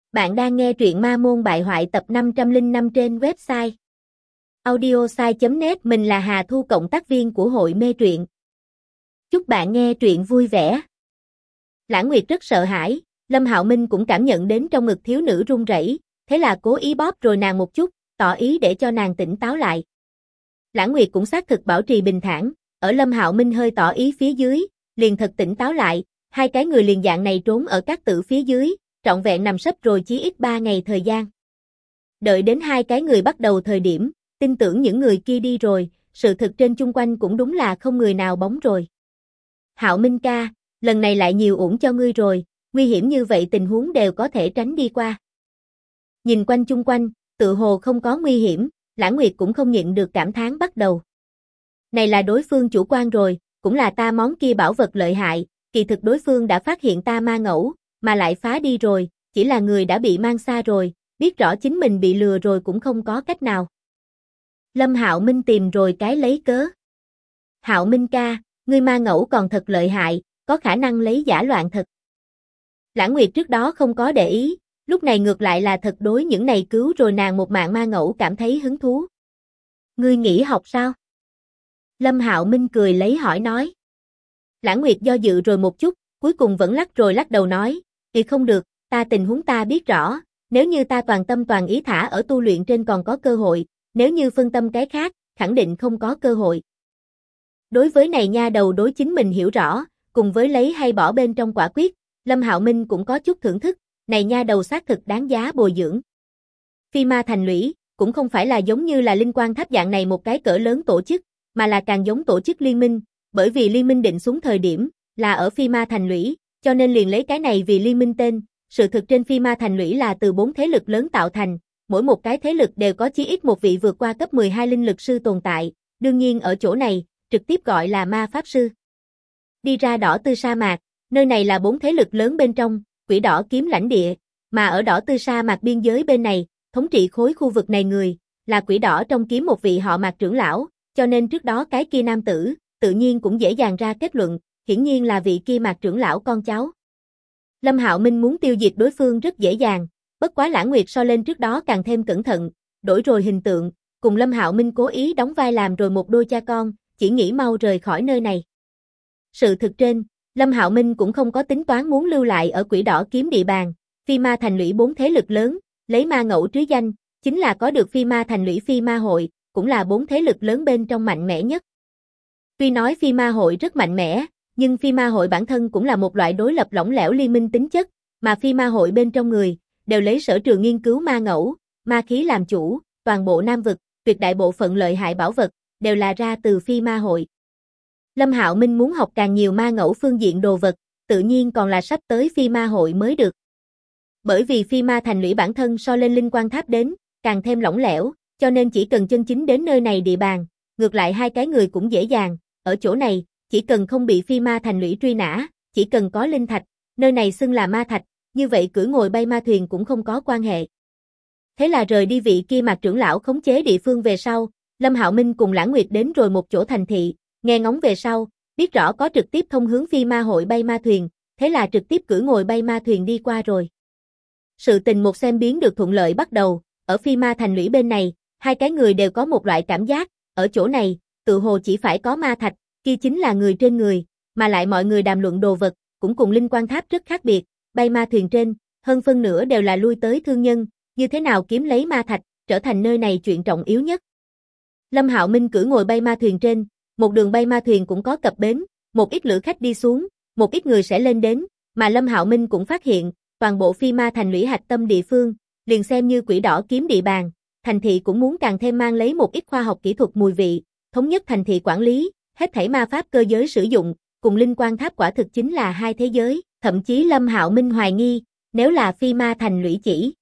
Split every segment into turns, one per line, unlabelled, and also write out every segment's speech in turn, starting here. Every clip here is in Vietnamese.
Bạn đang nghe truyện Ma Môn Bại Hoại tập 505 trên website audiosai.net. Mình là Hà Thu, cộng tác viên của hội mê truyện. Chúc bạn nghe truyện vui vẻ. Lãng Nguyệt rất sợ hãi, Lâm Hạo Minh cũng cảm nhận đến trong ngực thiếu nữ run rẩy, thế là cố ý bóp rồi nàng một chút, tỏ ý để cho nàng tỉnh táo lại. Lãng Nguyệt cũng xác thực bảo trì bình thản, ở Lâm Hạo Minh hơi tỏ ý phía dưới, liền thật tỉnh táo lại, hai cái người liền dạng này trốn ở các tử phía dưới, trọn vẹn nằm sấp rồi chí ít 3 ngày thời gian. Đợi đến hai cái người bắt đầu thời điểm, tin tưởng những người kia đi rồi, sự thực trên chung quanh cũng đúng là không người nào bóng rồi. Hạo Minh ca, lần này lại nhiều uổng cho ngươi rồi, nguy hiểm như vậy tình huống đều có thể tránh đi qua. Nhìn quanh chung quanh, tự hồ không có nguy hiểm, Lãng Nguyệt cũng không nhịn được cảm thán bắt đầu. Này là đối phương chủ quan rồi, cũng là ta món kia bảo vật lợi hại, kỳ thực đối phương đã phát hiện ta ma ngẫu, mà lại phá đi rồi, chỉ là người đã bị mang xa rồi, biết rõ chính mình bị lừa rồi cũng không có cách nào. Lâm Hạo Minh tìm rồi cái lấy cớ. Hạo Minh ca, ngươi ma ngẫu còn thật lợi hại, có khả năng lấy giả loạn thật. Lãng Nguyệt trước đó không có để ý, lúc này ngược lại là thật đối những này cứu rồi nàng một mạng ma ngẫu cảm thấy hứng thú. Ngươi nghỉ học sao? Lâm Hạo Minh cười lấy hỏi nói. Lãng Nguyệt do dự rồi một chút, cuối cùng vẫn lắc rồi lắc đầu nói, thì không được, tình huống ta biết rõ, nếu như ta toàn tâm toàn ý thả ở tu luyện trên còn có cơ hội, nếu như phân tâm cái khác, khẳng định không có cơ hội. Đối với này nha đầu đối chính mình hiểu rõ, cùng với lấy hay bỏ bên trong quả quyết, Lâm Hạo Minh cũng có chút thưởng thức, này nha đầu xác thực đáng giá bồi dưỡng. Phi Ma Thành Lũy, cũng không phải là giống như là Linh Quang Tháp dạng này một cái cỡ lớn tổ chức, mà là càng giống tổ chức liên minh, bởi vì liên minh định xuống thời điểm, là ở Phi Ma Thành Lũy, cho nên liền lấy cái này vì liên minh tên. Sự thực trên Phi Ma Thành Lũy là từ 4 thế lực lớn tạo thành, mỗi một cái thế lực đều có chí ít một vị vượt qua cấp 12 linh lực sư tồn tại, đương nhiên ở chỗ này, trực tiếp gọi là ma pháp sư. Đi ra Đỏ Tư sa mạc, nơi này là 4 thế lực lớn bên trong, Quỷ Đỏ Kiếm lãnh địa, mà ở Đỏ Tư sa mạc biên giới bên này, thống trị khối khu vực này người, là Quỷ Đỏ trong kiếm một vị họ Mạc trưởng lão, cho nên trước đó cái kia nam tử, tự nhiên cũng dễ dàng ra kết luận, hiển nhiên là vị kia Mạc trưởng lão con cháu. Lâm Hạo Minh muốn tiêu diệt đối phương rất dễ dàng, bất quá Lãng Nguyệt so lên trước đó càng thêm cẩn thận, đổi rồi hình tượng, cùng Lâm Hạo Minh cố ý đóng vai làm rồi một đôi cha con, chỉ nghĩ mau rời khỏi nơi này. Sự thực trên, Lâm Hạo Minh cũng không có tính toán muốn lưu lại ở Quỷ Đỏ Kiếm địa bàn, Phi Ma Thành Lũy 4 thế lực lớn, lấy ma ngẫu trứ danh, chính là có được Phi Ma Thành Lũy Phi Ma hội, cũng là 4 thế lực lớn bên trong mạnh mẽ nhất. Tuy nói Phi Ma hội rất mạnh mẽ, nhưng Phi Ma hội bản thân cũng là một loại đối lập lỏng lẻo liên minh tính chất, mà Phi Ma hội bên trong người, đều lấy sở trường nghiên cứu ma ngẫu, ma khí làm chủ, toàn bộ Nam vực, tuyệt đại bộ phận lợi hại bảo vật, đều là ra từ Phi Ma hội. Lâm Hạo Minh muốn học càng nhiều ma ngẫu phương diện đồ vật, tự nhiên còn là sắp tới Phi Ma hội mới được. Bởi vì Phi Ma Thành Lũy bản thân so lên Linh Quang Tháp đến, càng thêm lỏng lẻo, cho nên chỉ cần chân chính đến nơi này địa bàn, ngược lại hai cái người cũng dễ dàng, ở chỗ này, chỉ cần không bị Phi Ma Thành Lũy truy nã, chỉ cần có linh thạch, nơi này xưng là ma thạch, như vậy cưỡi ngồi bay ma thuyền cũng không có quan hệ. Thế là rời đi vị kia Mạc trưởng lão khống chế địa phương về sau, Lâm Hạo Minh cùng Lãng Nguyệt đến rồi một chỗ thành thị, nghe ngóng về sau, biết rõ có trực tiếp thông hướng Phi Ma hội bay ma thuyền, thế là trực tiếp cưỡi ngồi bay ma thuyền đi qua rồi. Sự tình một xem biến được thuận lợi bắt đầu, ở Phi Ma Thành Lũy bên này, hai cái người đều có một loại cảm giác, ở chỗ này, tự hồ chỉ phải có ma thạch, kia chính là người trên người, mà lại mọi người đàm luận đồ vật, cũng cùng Linh Quang Tháp rất khác biệt, bay ma thuyền trên, hơn phân nửa đều là lui tới thương nhân, như thế nào kiếm lấy ma thạch, trở thành nơi này chuyện trọng yếu nhất. Lâm Hạo Minh cưỡi ngồi bay ma thuyền trên, một đường bay ma thuyền cũng có cập bến, một ít lữ khách đi xuống, một ít người sẽ lên đến, mà Lâm Hạo Minh cũng phát hiện, toàn bộ Phi Ma Thành Lũy hạch tâm địa phương, liền xem như Quỷ Đỏ Kiếm địa bàn, thành thị cũng muốn càng thêm mang lấy một ít khoa học kỹ thuật mùi vị, thống nhất thành thị quản lý, hết thảy ma pháp cơ giới sử dụng, cùng Linh Quang Tháp quả thực chính là hai thế giới, thậm chí Lâm Hạo Minh hoài nghi, nếu là Phi Ma Thành Lũy chỉ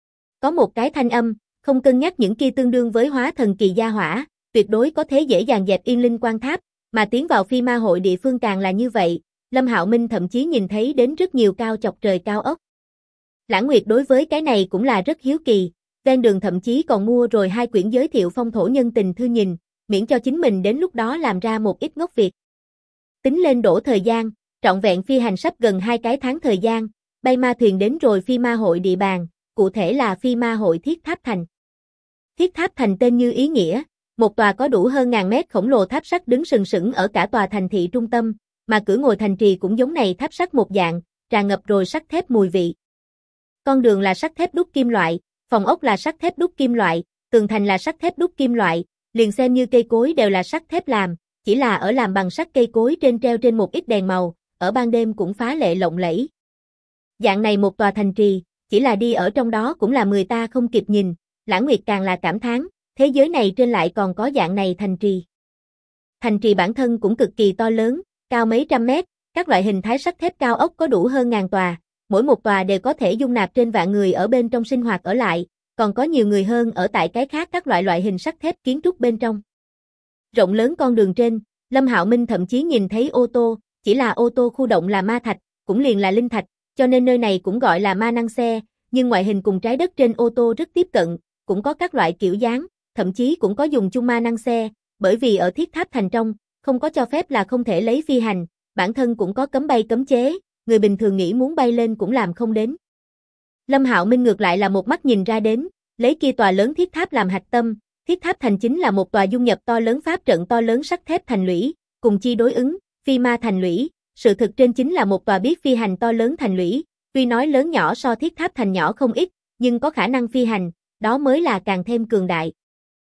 có một cái thanh âm, không cân nhắc những kia tương đương với hóa thần kỳ gia hỏa, tuyệt đối có thể dễ dàng dẹp yên Linh Quang Tháp, mà tiến vào Phi Ma hội địa phương càng là như vậy, Lâm Hạo Minh thậm chí nhìn thấy đến rất nhiều cao chọc trời cao ốc. Lãng Nguyệt đối với cái này cũng là rất hiếu kỳ, ven đường thậm chí còn mua rồi 2 quyển giới thiệu phong thổ nhân tình thư nhìn, miễn cho chính mình đến lúc đó làm ra một ít ngốc việc. Tính lên đổ thời gian, trọn vẹn phi hành sắp gần 2 cái tháng thời gian, bay ma thuyền đến rồi Phi Ma hội địa bàn, cụ thể là Phi Ma Hội Thiết Tháp Thành. Thiết Tháp Thành tên như ý nghĩa, một tòa có đủ hơn ngàn mét khổng lồ tháp sắt đứng sừng sững ở cả tòa thành thị trung tâm, mà cửa ngồi thành trì cũng giống này tháp sắt một dạng, tràn ngập rồi sắt thép mùi vị. Con đường là sắt thép đúc kim loại, phòng ốc là sắt thép đúc kim loại, tường thành là sắt thép đúc kim loại, liền xem như cây cối đều là sắt thép làm, chỉ là ở làm bằng sắt cây cối trên treo trên một ít đèn màu, ở ban đêm cũng phá lệ lộng lẫy. Dạng này một tòa thành trì, chỉ là đi ở trong đó cũng là người ta không kịp nhìn, Lãng Nguyệt càng là cảm thán, thế giới này trên lại còn có dạng này thành trì. Thành trì bản thân cũng cực kỳ to lớn, cao mấy trăm mét, các loại hình thái sắt thép cao ốc có đủ hơn ngàn tòa, mỗi một tòa đều có thể dung nạp trên vạn người ở bên trong sinh hoạt ở lại, còn có nhiều người hơn ở tại cái khác các loại hình sắt thép kiến trúc bên trong. Rộng lớn con đường trên, Lâm Hạo Minh thậm chí nhìn thấy ô tô, chỉ là ô tô khu động là ma thạch, cũng liền là linh thạch, cho nên nơi này cũng gọi là ma năng xe, nhưng ngoại hình cùng trái đất trên ô tô rất tiếp cận, cũng có các loại kiểu dáng, thậm chí cũng có dùng chung ma năng xe, bởi vì ở Thiết Tháp Thành trong, không có cho phép là không thể lấy phi hành, bản thân cũng có cấm bay cấm chế, người bình thường nghĩ muốn bay lên cũng làm không đến. Lâm Hạo Minh ngược lại là một mắt nhìn ra đến, lấy kia tòa lớn thiết tháp làm hạch tâm, Thiết Tháp Thành chính là một tòa dung nhập to lớn pháp trận to lớn sắt thép thành lũy, cùng chi đối ứng, phi ma thành lũy, sự thực trên chính là một tòa biết phi hành to lớn thành lũy, tuy nói lớn nhỏ so Thiết Tháp Thành nhỏ không ít, nhưng có khả năng phi hành, đó mới là càng thêm cường đại.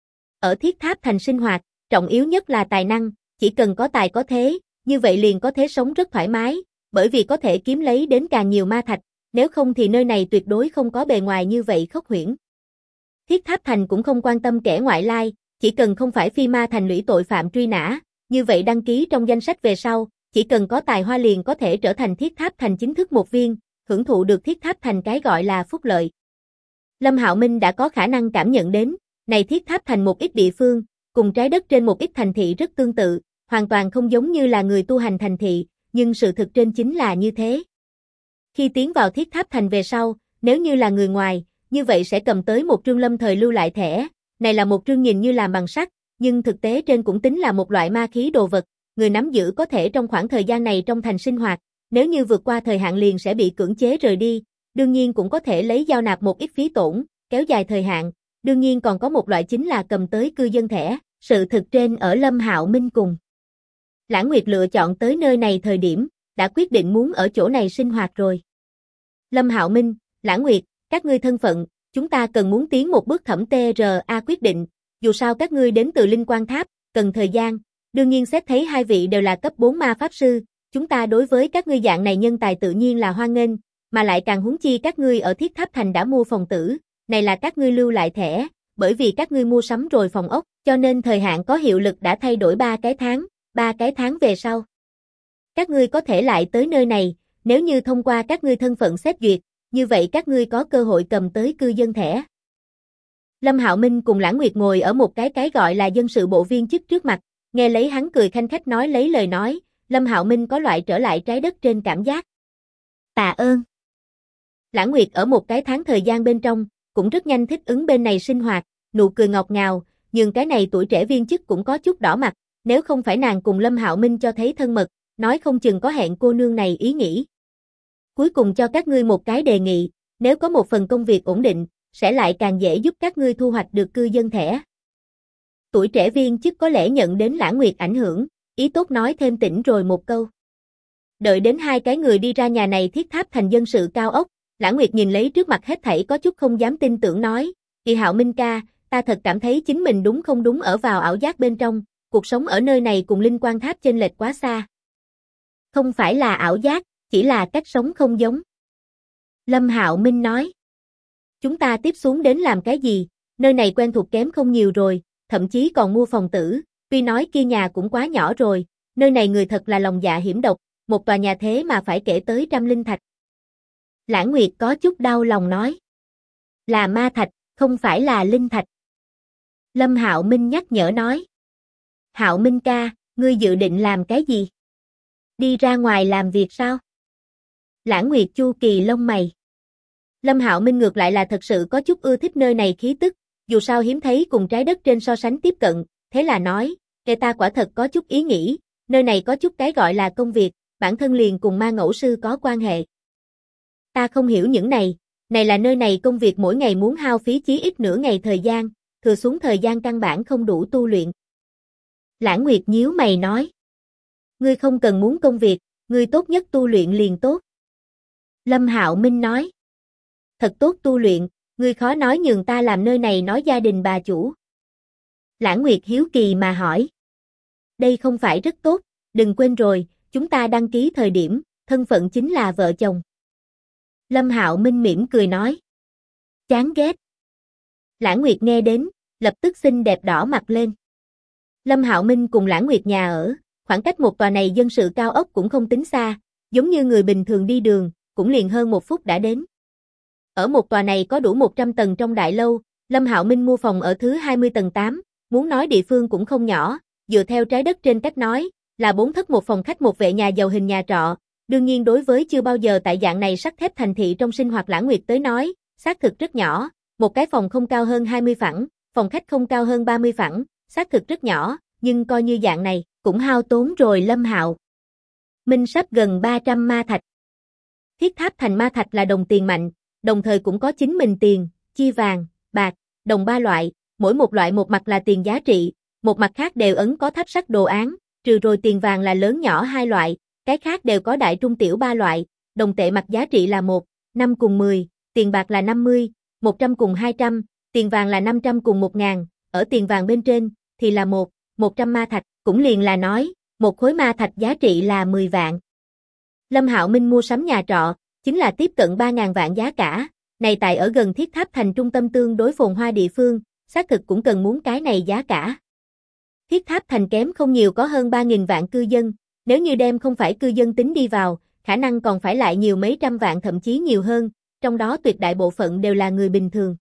Ở Thiết Tháp Thành sinh hoạt, trọng yếu nhất là tài năng, chỉ cần có tài có thế, như vậy liền có thể sống rất thoải mái, bởi vì có thể kiếm lấy đến càng nhiều ma thạch, nếu không thì nơi này tuyệt đối không có bề ngoài như vậy khốc huyễn. Thiết Tháp Thành cũng không quan tâm kẻ ngoại lai, chỉ cần không phải phi ma thành lũy tội phạm truy nã, như vậy đăng ký trong danh sách về sau, chỉ cần có tài hoa liền có thể trở thành Thiết Tháp Thành chính thức một viên, hưởng thụ được Thiết Tháp Thành cái gọi là phúc lợi. Lâm Hạo Minh đã có khả năng cảm nhận đến, này Thiết Tháp Thành một ít địa phương, cùng trái đất trên một ít thành thị rất tương tự, hoàn toàn không giống như là người tu hành thành thị, nhưng sự thực trên chính là như thế. Khi tiến vào Thiết Tháp Thành về sau, nếu như là người ngoài, như vậy sẽ cầm tới một trương lâm thời lưu lại thẻ, này là một trương nhìn như làm bằng sắt, nhưng thực tế trên cũng tính là một loại ma khí đồ vật, người nắm giữ có thể trong khoảng thời gian này trong thành sinh hoạt, nếu như vượt qua thời hạn liền sẽ bị cưỡng chế rời đi, đương nhiên cũng có thể lấy giao nạp một ít phí tổn, kéo dài thời hạn, đương nhiên còn có một loại chính là cầm tới cư dân thẻ, sự thực trên ở Lâm Hạo Minh cùng Lãng Nguyệt lựa chọn tới nơi này thời điểm, đã quyết định muốn ở chỗ này sinh hoạt rồi. Lâm Hạo Minh, Lãng Nguyệt, các ngươi thân phận, chúng ta cần muốn tiến một bước thẩm TRA quyết định, dù sao các ngươi đến từ Linh Quang Tháp, cần thời gian, đương nhiên xét thấy hai vị đều là cấp 4 ma pháp sư, chúng ta đối với các ngươi dạng này nhân tài tự nhiên là hoan nghênh, mà lại càng huống chi các ngươi ở Thiết Tháp Thành đã mua phòng tử, này là các ngươi lưu lại thẻ, bởi vì các ngươi mua sắm rồi phòng ốc, cho nên thời hạn có hiệu lực đã thay đổi 3 cái tháng về sau. Các ngươi có thể lại tới nơi này, nếu như thông qua các ngươi thân phận xét duyệt, như vậy các ngươi có cơ hội cầm tới cư dân thẻ. Lâm Hạo Minh cùng Lãng Nguyệt ngồi ở một cái gọi là dân sự bộ viên chức trước mặt, nghe lấy hắn cười khanh khách nói lấy lời nói, Lâm Hạo Minh có loại trở lại trái đất trên cảm giác. Tạ ơn. Lãng Nguyệt ở một cái tháng thời gian bên trong, cũng rất nhanh thích ứng bên này sinh hoạt, nụ cười ngọt ngào, nhưng cái này tuổi trẻ viên chức cũng có chút đỏ mặt, nếu không phải nàng cùng Lâm Hạo Minh cho thấy thân mật, nói không chừng có hẹn cô nương này ý nghĩ. Cuối cùng cho các ngươi một cái đề nghị, nếu có một phần công việc ổn định, sẽ lại càng dễ giúp các ngươi thu hoạch được cư dân thẻ. Tuổi trẻ viên chức có lẽ nhận đến Lãng Nguyệt ảnh hưởng, ý tốt nói thêm tỉnh rồi một câu. Đợi đến hai cái người đi ra nhà này Thiết Tháp Thành dân sự cao ốc, Lãng Nguyệt nhìn lấy trước mặt hết thảy có chút không dám tin tưởng nói, Hạo Minh ca, ta thật cảm thấy chính mình đúng không đúng ở vào ảo giác bên trong, cuộc sống ở nơi này cùng Linh Quang Tháp chênh lệch quá xa. Không phải là ảo giác, chỉ là cách sống không giống. Lâm Hạo Minh nói, chúng ta tiếp xuống đến làm cái gì, nơi này quen thuộc kém không nhiều rồi, thậm chí còn mua phòng tử, tuy nói kia nhà cũng quá nhỏ rồi, nơi này người thật là lòng dạ hiểm độc, một tòa nhà thế mà phải kể tới 100 linh thạch. Lãng Nguyệt có chút đau lòng nói, là ma thạch, không phải là linh thạch. Lâm Hạo Minh nhắc nhở nói, Hạo Minh ca, ngươi dự định làm cái gì? Đi ra ngoài làm việc sao? Lãng Nguyệt chu kỳ lông mày. Lâm Hạo Minh ngược lại là thật sự có chút ưa thích nơi này khí tức, dù sao hiếm thấy cùng trái đất trên so sánh tiếp cận, thế là nói, kể ta quả thật có chút ý nghĩ, nơi này có chút cái gọi là công việc, bản thân liền cùng ma ngẫu sư có quan hệ. Ta không hiểu những này, Này là nơi này công việc mỗi ngày muốn hao phí chí ít nửa ngày thời gian, thừa xuống thời gian căn bản không đủ tu luyện. Lãng Nguyệt nhíu mày nói. Ngươi không cần muốn công việc, ngươi tốt nhất tu luyện liền tốt. Lâm Hạo Minh nói. Thật tốt tu luyện, ngươi khó nói nhường ta làm nơi này nói gia đình bà chủ. Lãng Nguyệt hiếu kỳ mà hỏi. Đây không phải rất tốt, đừng quên rồi, chúng ta đăng ký thời điểm, thân phận chính là vợ chồng. Lâm Hạo Minh mỉm cười nói. Chán ghét. Lãng Nguyệt nghe đến, lập tức xinh đẹp đỏ mặt lên. Lâm Hạo Minh cùng Lãng Nguyệt nhà ở, khoảng cách một tòa này dân sự cao ốc cũng không tính xa, giống như người bình thường đi đường, cũng liền hơn 1 phút đã đến. Ở một tòa này có đủ 100 tầng trong đại lâu, Lâm Hạo Minh mua phòng ở thứ 20 tầng 8, muốn nói địa phương cũng không nhỏ, dựa theo trái đất trên cách nói, là 4 thất một phòng khách một vệ nhà giàu hình nhà trọ. Đương nhiên đối với chưa bao giờ tại dạng này sắt thép thành thị trong sinh hoạt Lãng Nguyệt tới nói, xác thực rất nhỏ, một cái phòng không cao hơn 20 phẳng, phòng khách không cao hơn 30 phẳng, xác thực rất nhỏ, nhưng coi như dạng này, cũng hao tốn rồi Lâm Hạo Minh sắp gần 300 ma thạch. Thiết Tháp Thành ma thạch là đồng tiền mạnh, đồng thời cũng có chính mình tiền, chia vàng, bạc, đồng 3 loại, mỗi một loại một mặt là tiền giá trị, một mặt khác đều ấn có tháp sắt đồ án, trừ rồi tiền vàng là lớn nhỏ 2 loại, cái khác đều có đại trung tiểu 3 loại, đồng tệ mặt giá trị là 1, 5 cùng 10, tiền bạc là 50, 100 cùng 200, tiền vàng là 500 cùng 1000, ở tiền vàng bên trên thì là 100 ma thạch, cũng liền là nói, một khối ma thạch giá trị là 10 vạn. Lâm Hạo Minh mua sắm nhà trọ, chính là tiếp cận 3000 vạn giá cả, này tại ở gần Thiết Tháp Thành trung tâm tương đối phồn hoa địa phương, xác thực cũng cần muốn cái này giá cả. Thiết Tháp Thành kém không nhiều có hơn 3000 vạn cư dân, nếu như đem không phải cư dân tính đi vào, khả năng còn phải lại nhiều mấy trăm vạn thậm chí nhiều hơn, trong đó tuyệt đại bộ phận đều là người bình thường.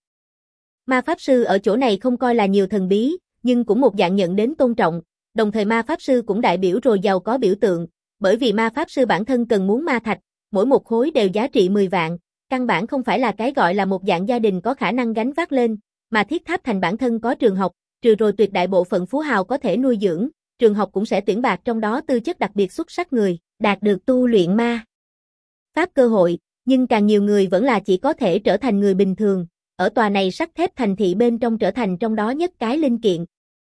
Ma Pháp Sư ở chỗ này không coi là nhiều thần bí, nhưng cũng một dạng nhận đến tôn trọng, đồng thời Ma Pháp Sư cũng đại biểu rồi giàu có biểu tượng, bởi vì Ma Pháp Sư bản thân cần muốn ma thạch, mỗi một khối đều giá trị 10 vạn, căn bản không phải là cái gọi là một dạng gia đình có khả năng gánh vác lên, mà Thiết Tháp Thành bản thân có trường học, trừ rồi tuyệt đại bộ phận phú hào có thể nuôi dưỡng, trường học cũng sẽ tuyển bạt trong đó tư chất đặc biệt xuất sắc người, đạt được tu luyện ma pháp cơ hội, nhưng càng nhiều người vẫn là chỉ có thể trở thành người bình thường, ở tòa này sắt thép thành thị bên trong trở thành trong đó nhất cái linh kiện.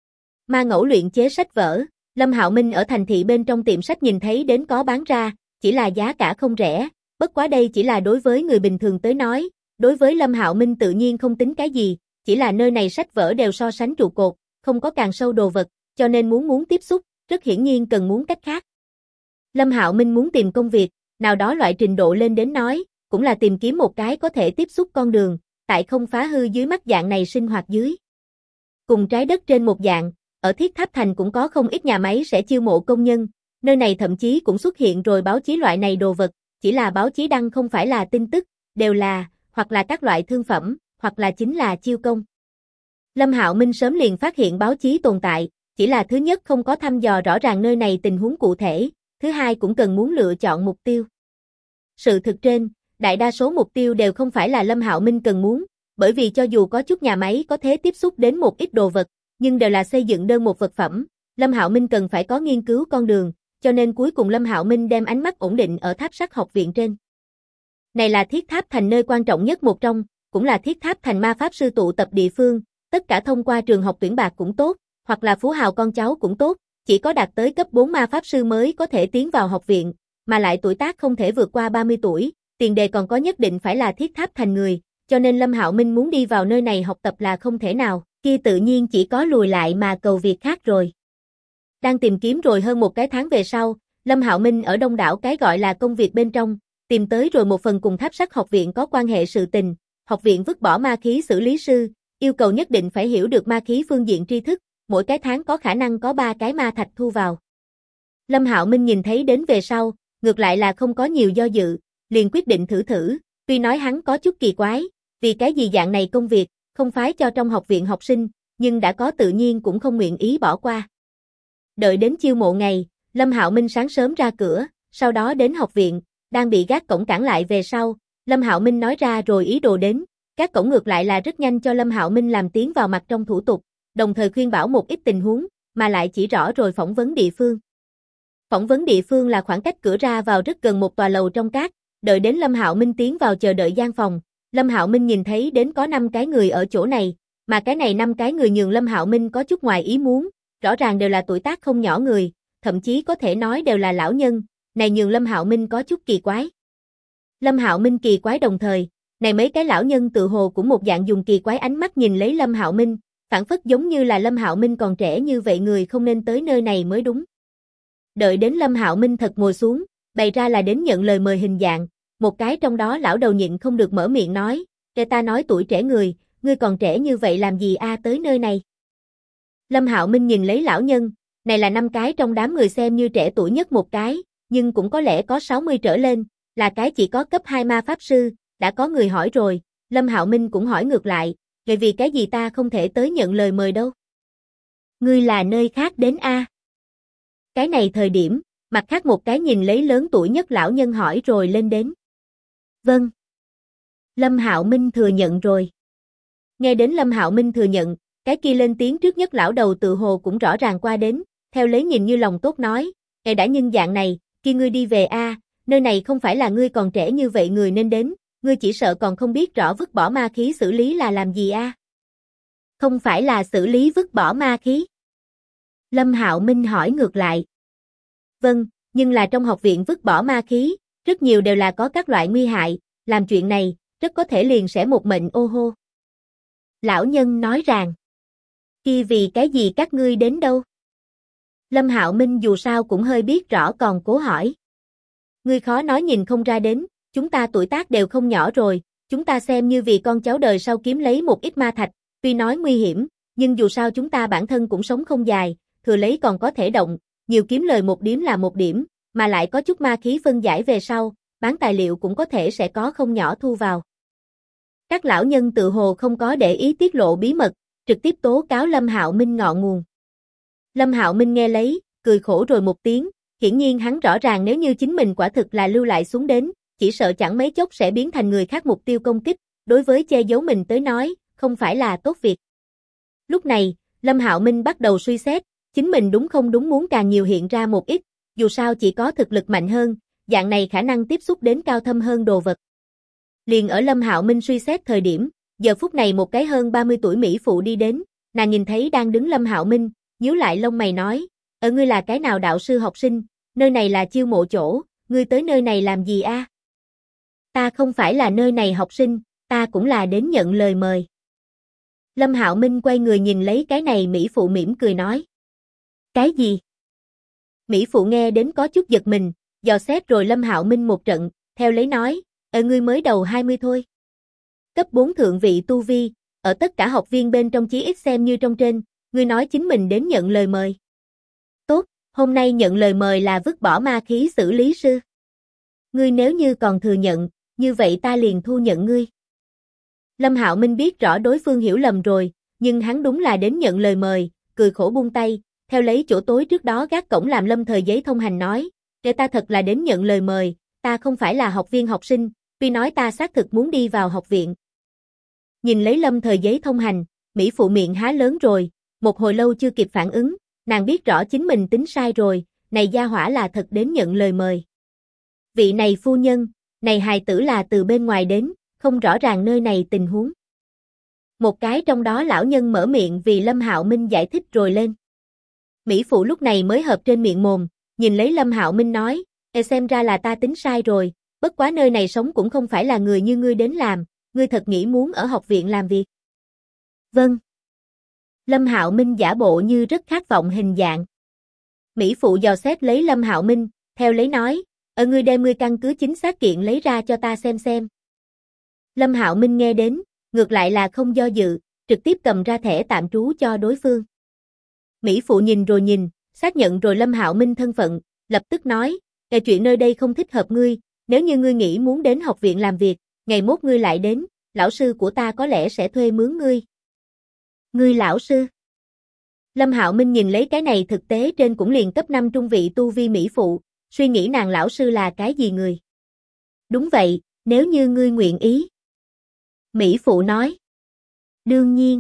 Ma ngẫu luyện chế sách vở, Lâm Hạo Minh ở thành thị bên trong tiệm sách nhìn thấy đến có bán ra, chỉ là giá cả không rẻ, bất quá đây chỉ là đối với người bình thường tới nói, đối với Lâm Hạo Minh tự nhiên không tính cái gì, chỉ là nơi này sách vở đều so sánh trụ cột, không có càng sâu đồ vật, cho nên muốn tiếp xúc, rất hiển nhiên cần muốn cách khác. Lâm Hạo Minh muốn tìm công việc, nào đó loại trình độ lên đến nói, cũng là tìm kiếm một cái có thể tiếp xúc con đường, tại không phá hư dưới mắt dạng này sinh hoạt dưới. Cùng trái đất trên một dạng, ở Thiết Tháp Thành cũng có không ít nhà máy sẽ chiêu mộ công nhân, nơi này thậm chí cũng xuất hiện rồi báo chí loại này đồ vật, chỉ là báo chí đăng không phải là tin tức, đều là, hoặc là các loại thương phẩm, hoặc là chính là chiêu công. Lâm Hạo Minh sớm liền phát hiện báo chí tồn tại, chỉ là thứ nhất không có thăm dò rõ ràng nơi này tình huống cụ thể, thứ hai cũng cần muốn lựa chọn mục tiêu. Sự thực trên, đại đa số mục tiêu đều không phải là Lâm Hạo Minh cần muốn, bởi vì cho dù có chút nhà máy có thể tiếp xúc đến một ít đồ vật, nhưng đều là xây dựng đơn một vật phẩm, Lâm Hạo Minh cần phải có nghiên cứu con đường, cho nên cuối cùng Lâm Hạo Minh đem ánh mắt ổn định ở Tháp Sắt học viện trên. Này là Thiết Tháp Thành nơi quan trọng nhất một trong, cũng là Thiết Tháp Thành ma pháp sư tụ tập địa phương, tất cả thông qua trường học tuyển bạc cũng tốt, hoặc là phú hào con cháu cũng tốt, chỉ có đạt tới cấp 4 ma pháp sư mới có thể tiến vào học viện, mà lại tuổi tác không thể vượt qua 30 tuổi, tiền đề còn có nhất định phải là Thiết Tháp Thành người, cho nên Lâm Hạo Minh muốn đi vào nơi này học tập là không thể nào, kia tự nhiên chỉ có lùi lại mà cầu việc khác rồi. Đang tìm kiếm rồi hơn một cái tháng về sau, Lâm Hạo Minh ở đông đảo cái gọi là công việc bên trong, tìm tới rồi một phần cùng Tháp Sắt học viện có quan hệ sự tình, học viện vứt bỏ ma khí xử lý sư, yêu cầu nhất định phải hiểu được ma khí phương diện tri thức, mỗi cái tháng có khả năng có 3 cái ma thạch thu vào. Lâm Hạo Minh nhìn thấy đến về sau, ngược lại là không có nhiều do dự, liền quyết định thử, tuy nói hắn có chút kỳ quái, vì cái gì dạng này công việc, không phái cho trong học viện học sinh, nhưng đã có tự nhiên cũng không nguyện ý bỏ qua. Đợi đến chiêu mộ ngày, Lâm Hạo Minh sáng sớm ra cửa, sau đó đến học viện, đang bị gác cổng cản lại về sau, Lâm Hạo Minh nói ra rồi ý đồ đến, gác cổng ngược lại là rất nhanh cho Lâm Hạo Minh làm tiến vào mặt trong thủ tục, đồng thời khuyên bảo một ít tình huống, mà lại chỉ rõ rồi phỏng vấn địa phương. Phỏng vấn địa phương là khoảng cách cửa ra vào rất gần một tòa lầu trong cát, đợi đến Lâm Hạo Minh tiến vào chờ đợi gian phòng, Lâm Hạo Minh nhìn thấy đến có 5 cái người ở chỗ này, mà cái này 5 cái người nhường Lâm Hạo Minh có chút ngoài ý muốn, rõ ràng đều là tuổi tác không nhỏ người, thậm chí có thể nói đều là lão nhân, này nhường Lâm Hạo Minh có chút kỳ quái. Lâm Hạo Minh kỳ quái đồng thời, này mấy cái lão nhân tự hồ cũng một dạng dùng kỳ quái ánh mắt nhìn lấy Lâm Hạo Minh, phản phất giống như là Lâm Hạo Minh còn trẻ như vậy người không nên tới nơi này mới đúng. Đợi đến Lâm Hạo Minh thật ngồi xuống, bày ra là đến nhận lời mời hình dạng, một cái trong đó lão đầu nhịn không được mở miệng nói, "Kẻ ta nói tuổi trẻ người, ngươi còn trẻ như vậy làm gì tới nơi này?" Lâm Hạo Minh nhìn lấy lão nhân, này là 5 cái trong đám người xem như trẻ tuổi nhất một cái, nhưng cũng có lẽ có 60 trở lên, là cái chỉ có cấp 2 ma pháp sư, đã có người hỏi rồi, Lâm Hạo Minh cũng hỏi ngược lại, "Vậy vì cái gì ta không thể tới nhận lời mời đâu? Ngươi là nơi khác đến a?" Cái này thời điểm, mặt khác một cái nhìn lấy lớn tuổi nhất lão nhân hỏi rồi lên đến. "Vâng." Lâm Hạo Minh thừa nhận rồi. Nghe đến Lâm Hạo Minh thừa nhận, cái kia lên tiếng trước nhất lão đầu tự hồ cũng rõ ràng qua đến, theo lấy nhìn như lòng tốt nói, "Ngài đã nhân dạng này, kia ngươi đi về a, nơi này không phải là ngươi còn trẻ như vậy người nên đến, ngươi chỉ sợ còn không biết rõ vứt bỏ ma khí xử lý là làm gì a?" "Không phải là xử lý vứt bỏ ma khí?" Lâm Hạo Minh hỏi ngược lại. "Vâng, nhưng là trong học viện vứt bỏ ma khí, rất nhiều đều là có các loại nguy hại, làm chuyện này, rất có thể liền sẽ một mệnh ô hô." Lão nhân nói rằng, "Kia vì cái gì các ngươi đến đâu?" Lâm Hạo Minh dù sao cũng hơi biết rõ còn cố hỏi. "Ngươi khó nói nhìn không ra đến, chúng ta tuổi tác đều không nhỏ rồi, chúng ta xem như vì con cháu đời sau kiếm lấy một ít ma thạch, tuy nói nguy hiểm, nhưng dù sao chúng ta bản thân cũng sống không dài, thừa lấy còn có thể động, nhiều kiếm lời một điểm là một điểm, mà lại có chút ma khí phân giải về sau, bán tài liệu cũng có thể sẽ có không nhỏ thu vào." Các lão nhân tự hồ không có để ý tiết lộ bí mật, trực tiếp tố cáo Lâm Hạo Minh ngọn nguồn. Lâm Hạo Minh nghe lấy, cười khổ rồi một tiếng, hiển nhiên hắn rõ ràng nếu như chính mình quả thực là lưu lại xuống đến, chỉ sợ chẳng mấy chốc sẽ biến thành người khác mục tiêu công kích, đối với che giấu mình tới nói, không phải là tốt việc. Lúc này, Lâm Hạo Minh bắt đầu suy xét, chính mình đúng không đúng muốn càng nhiều hiện ra một ít, dù sao chỉ có thực lực mạnh hơn, dạng này khả năng tiếp xúc đến cao thâm hơn đồ vật. Liền ở Lâm Hạo Minh suy xét thời điểm, giờ phút này một cái hơn 30 tuổi mỹ phụ đi đến, nàng nhìn thấy đang đứng Lâm Hạo Minh, nhíu lại lông mày nói, "Ngươi là cái nào đạo sư học sinh, nơi này là chiêu mộ chỗ, ngươi tới nơi này làm gì a?" "Ta không phải là nơi này học sinh, ta cũng là đến nhận lời mời." Lâm Hạo Minh quay người nhìn lấy cái này mỹ phụ mỉm cười nói. "Cái gì?" Mỹ phụ nghe đến có chút giật mình, dò xét rồi Lâm Hạo Minh một trận, theo lấy nói, "Ngươi mới đầu 20 thôi. Cấp 4 thượng vị tu vi, ở tất cả học viên bên trong chí ít xem như trong trên, ngươi nói chính mình đến nhận lời mời. Tốt, hôm nay nhận lời mời là vứt bỏ ma khí xử lý sư. Ngươi nếu như còn thừa nhận, như vậy ta liền thu nhận ngươi." Lâm Hạo Minh biết rõ đối phương hiểu lầm rồi, nhưng hắn đúng là đến nhận lời mời, cười khổ buông tay, theo lấy chỗ tối trước đó gác cổng làm Lâm Thời giấy thông hành nói, "Để ta thật là đến nhận lời mời, ta không phải là học viên học sinh, tuy nói ta xác thực muốn đi vào học viện." Nhìn lấy Lâm Thời giấy thông hành, mỹ phụ miệng há lớn rồi, một hồi lâu chưa kịp phản ứng, nàng biết rõ chính mình tính sai rồi, này gia hỏa là thật đến nhận lời mời. "Vị này phu nhân, này hài tử là từ bên ngoài đến, không rõ ràng nơi này tình huống." Một cái trong đó lão nhân mở miệng vì Lâm Hạo Minh giải thích rồi lên. Mỹ phụ lúc này mới hợp trên miệng mồm, nhìn lấy Lâm Hạo Minh nói, xem ra là ta tính sai rồi, bất quá nơi này sống cũng không phải là người như ngươi đến làm, ngươi thật nghĩ muốn ở học viện làm việc?" "Vâng." Lâm Hạo Minh giả bộ như rất khát vọng hình dạng. Mỹ phụ dò xét lấy Lâm Hạo Minh, theo lấy nói, "Ngươi đem ngươi căn cứ chính xác kiện lấy ra cho ta xem." Lâm Hạo Minh nghe đến, ngược lại là không do dự, trực tiếp cầm ra thẻ tạm trú cho đối phương. Mỹ phụ nhìn rồi nhìn, xác nhận rồi Lâm Hạo Minh thân phận, lập tức nói, "Chuyện nơi đây không thích hợp ngươi, nếu như ngươi nghĩ muốn đến học viện làm việc, ngày mốt ngươi lại đến, lão sư của ta có lẽ sẽ thuê mướn ngươi." "Ngươi lão sư?" Lâm Hạo Minh nhìn lấy cái này thực tế trên cũng liền cấp 5 trung vị tu vi mỹ phụ, suy nghĩ nàng lão sư là cái gì người. "Đúng vậy, nếu như ngươi nguyện ý." Mỹ phụ nói. "Đương nhiên."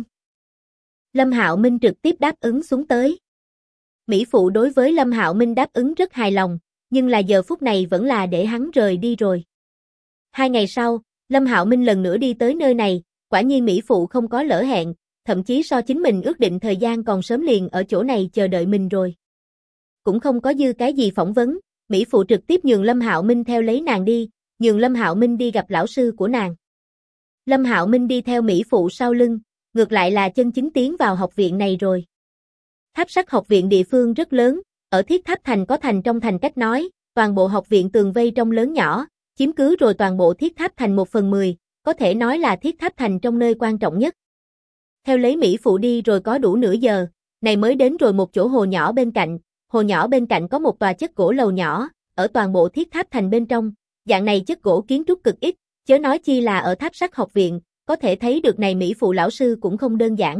Lâm Hạo Minh trực tiếp đáp ứng xuống tới. Mỹ phụ đối với Lâm Hạo Minh đáp ứng rất hài lòng, nhưng là giờ phút này vẫn là để hắn rời đi rồi. 2 ngày sau, Lâm Hạo Minh lần nữa đi tới nơi này, quả nhiên Mỹ Phụ không có lỡ hẹn, thậm chí so chính mình ước định thời gian còn sớm liền ở chỗ này chờ đợi mình rồi. Cũng không có dư cái gì phỏng vấn, Mỹ Phụ trực tiếp nhường Lâm Hạo Minh theo lấy nàng đi, nhường Lâm Hạo Minh đi gặp lão sư của nàng. Lâm Hạo Minh đi theo Mỹ Phụ sau lưng, ngược lại là chân chính tiến vào học viện này rồi. Tháp Sắt học viện địa phương rất lớn, ở Thiết Tháp Thành có thành trong thành cách nói, toàn bộ học viện tường vây trong lớn nhỏ, chiếm cứ rồi toàn bộ Thiết Tháp Thành 1/10, có thể nói là Thiết Tháp Thành trong nơi quan trọng nhất. Theo lấy Mỹ Phụ đi rồi có đủ nửa giờ, này mới đến rồi một chỗ hồ nhỏ bên cạnh, hồ nhỏ bên cạnh có một tòa chất gỗ lầu nhỏ, ở toàn bộ Thiết Tháp Thành bên trong, dạng này chất gỗ kiến trúc cực ít, chớ nói chi là ở Tháp Sắt học viện, có thể thấy được này Mỹ Phụ lão sư cũng không đơn giản.